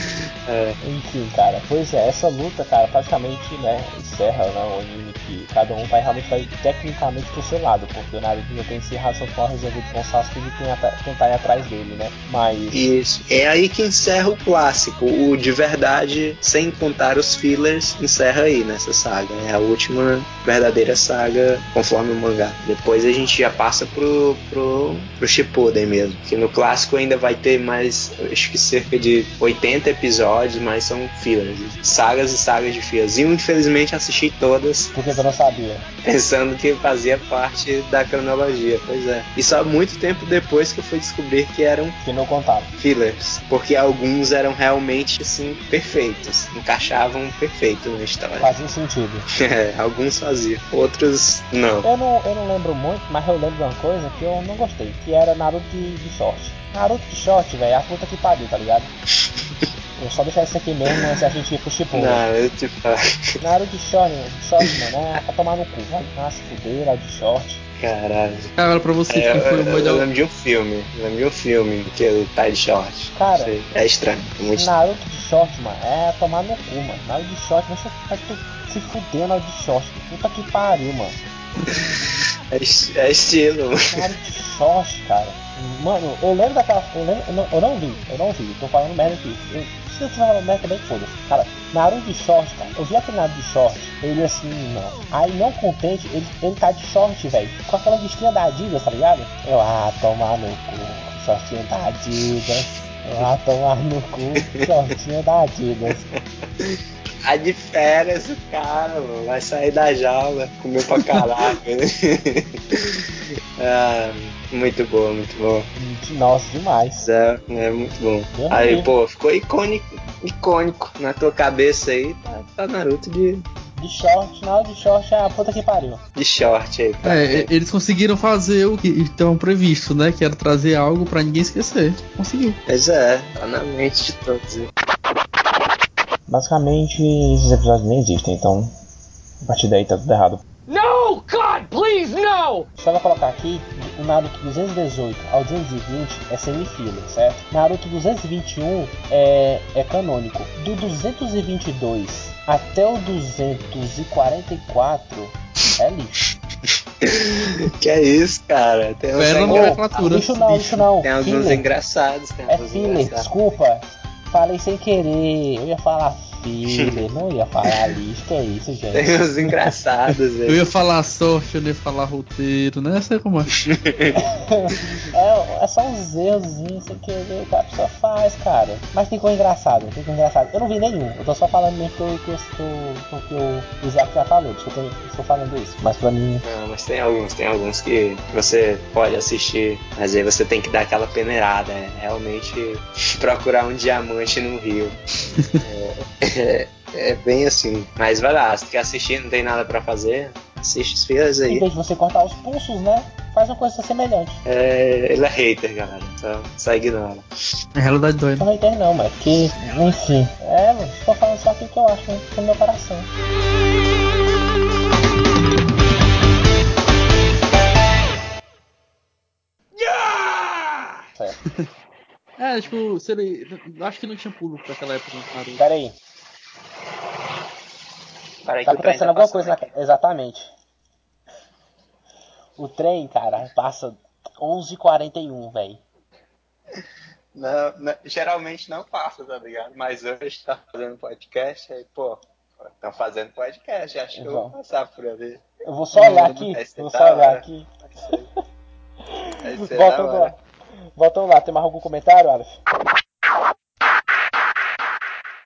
Enfim, cara, pois é, essa luta, cara, praticamente, né, encerra, né, o anime que cada um realmente vai tecnicamente pro seu lado, porque o Naruto já tem esse raciocínio resolvido com o Sasuke de tentar ir atrás dele, né, mas... Isso, é aí que encerra o clássico, o de verdade, sem contar os fillers, encerra aí nessa saga, é a última verdadeira saga conforme o mangá. Depois a gente já passa pro Shippuden mesmo, que no clássico ainda vai ter mais, acho que cerca de 80 episódios, mas são fillers, sagas e sagas de fillers. E eu infelizmente assisti todas. Porque eu não sabia. Pensando que fazia parte da cronologia, pois é. E só muito tempo depois que eu fui descobrir que eram que não contava fillers, porque alguns eram realmente assim perfeitos, encaixavam perfeito na história. Fazia sentido. Alguns faziam, outros não. Eu não lembro muito, mas eu lembro de uma coisa que eu não gostei, que era Naruto de short. Naruto de short, velho, a puta que pariu, tá ligado? Vou só deixar isso aqui mesmo antes da gente ir pro Shippuden. Naruto de short, mano, é pra tomar no cu, vai. Ah, se fuder, Naruto de short. Caralho. Cara, pra você, quem foi o melhor? Eu lembro de um filme que ele tá de short. Cara, é estranho. É muito Naruto de short, mano, é tomar no cu, mano. Naruto de short, vai tu se fuder, Naruto de short. Puta que pariu, mano. É estilo. Naruto de short, cara. Mano, eu lembro daquela. Eu não vi, tô falando merda aqui. Se eu tiver falando merda também, foda-se. Cara, Naruto de short, cara, eu vi aquele Naruto de short, ele assim, não. Aí não contente, ele tá de short, velho, com aquela listinha da Adidas, tá ligado? Eu, tomar no cu, shortinho da Adidas. Eu, tomar no cu, shortinho da Adidas. A de férias, o cara, mano, vai sair da jaula, comeu pra caralho. Muito bom, muito bom. Nossa, demais. É muito bom. Aí, pô, ficou icônico na tua cabeça aí, tá Naruto de short, Naruto de short é a puta que pariu. De short aí. Eles conseguiram fazer o que estavam previsto, né? Que era trazer algo pra ninguém esquecer. Conseguiu. Pois é, tá na mente de todos aí. Basicamente, esses episódios nem existem, então a partir daí tá tudo errado. No, God, please, no! Só vou colocar aqui, o Naruto 218 ao 220 é semi-filler, certo? Naruto 221 é canônico. Do 222 até o 244 é lixo. Que é isso, cara? Tem lixo não. Tem alguns engraçados. Filler, desculpa. Falei sem querer, eu ia falar filler, não ia falar lixo, que é isso, gente. Tem uns engraçados, velho. Eu ia falar sorte, eu ia falar roteiro, né? Sei como é. É só uns errozinhos sem querer que a pessoa faz, cara. Mas tem coisa engraçada, Eu não vi nenhum, eu tô só falando mesmo porque o Isaac já falou, por isso que eu estou falando isso. Mas pra mim... Não, mas tem alguns que você pode assistir, mas aí você tem que dar aquela peneirada, realmente procurar um diamante no rio. É bem assim. Mas vai lá, se tu quer assistir, não tem nada pra fazer, assiste os filhos aí. Em vez de você cortar os pulsos, né? Faz uma coisa semelhante. Ele é hater, galera. Só ignora. É realidade doida. Não é hater não, mas que... Enfim. Mano, tô falando só aquilo que eu acho, né? Com o meu coração. Certo. Tipo, se ele... Acho que não tinha pulo pra aquela época. Pera aí. Tá acontecendo alguma coisa Exatamente. O trem, cara, passa 11h41, velho. Não, geralmente não passa, tá ligado? Mas hoje tá fazendo podcast, aí, pô, estão fazendo podcast, acho que eu vou passar por ali. Eu vou só olhar aqui. Voltando lá, tem mais algum comentário, Aleph?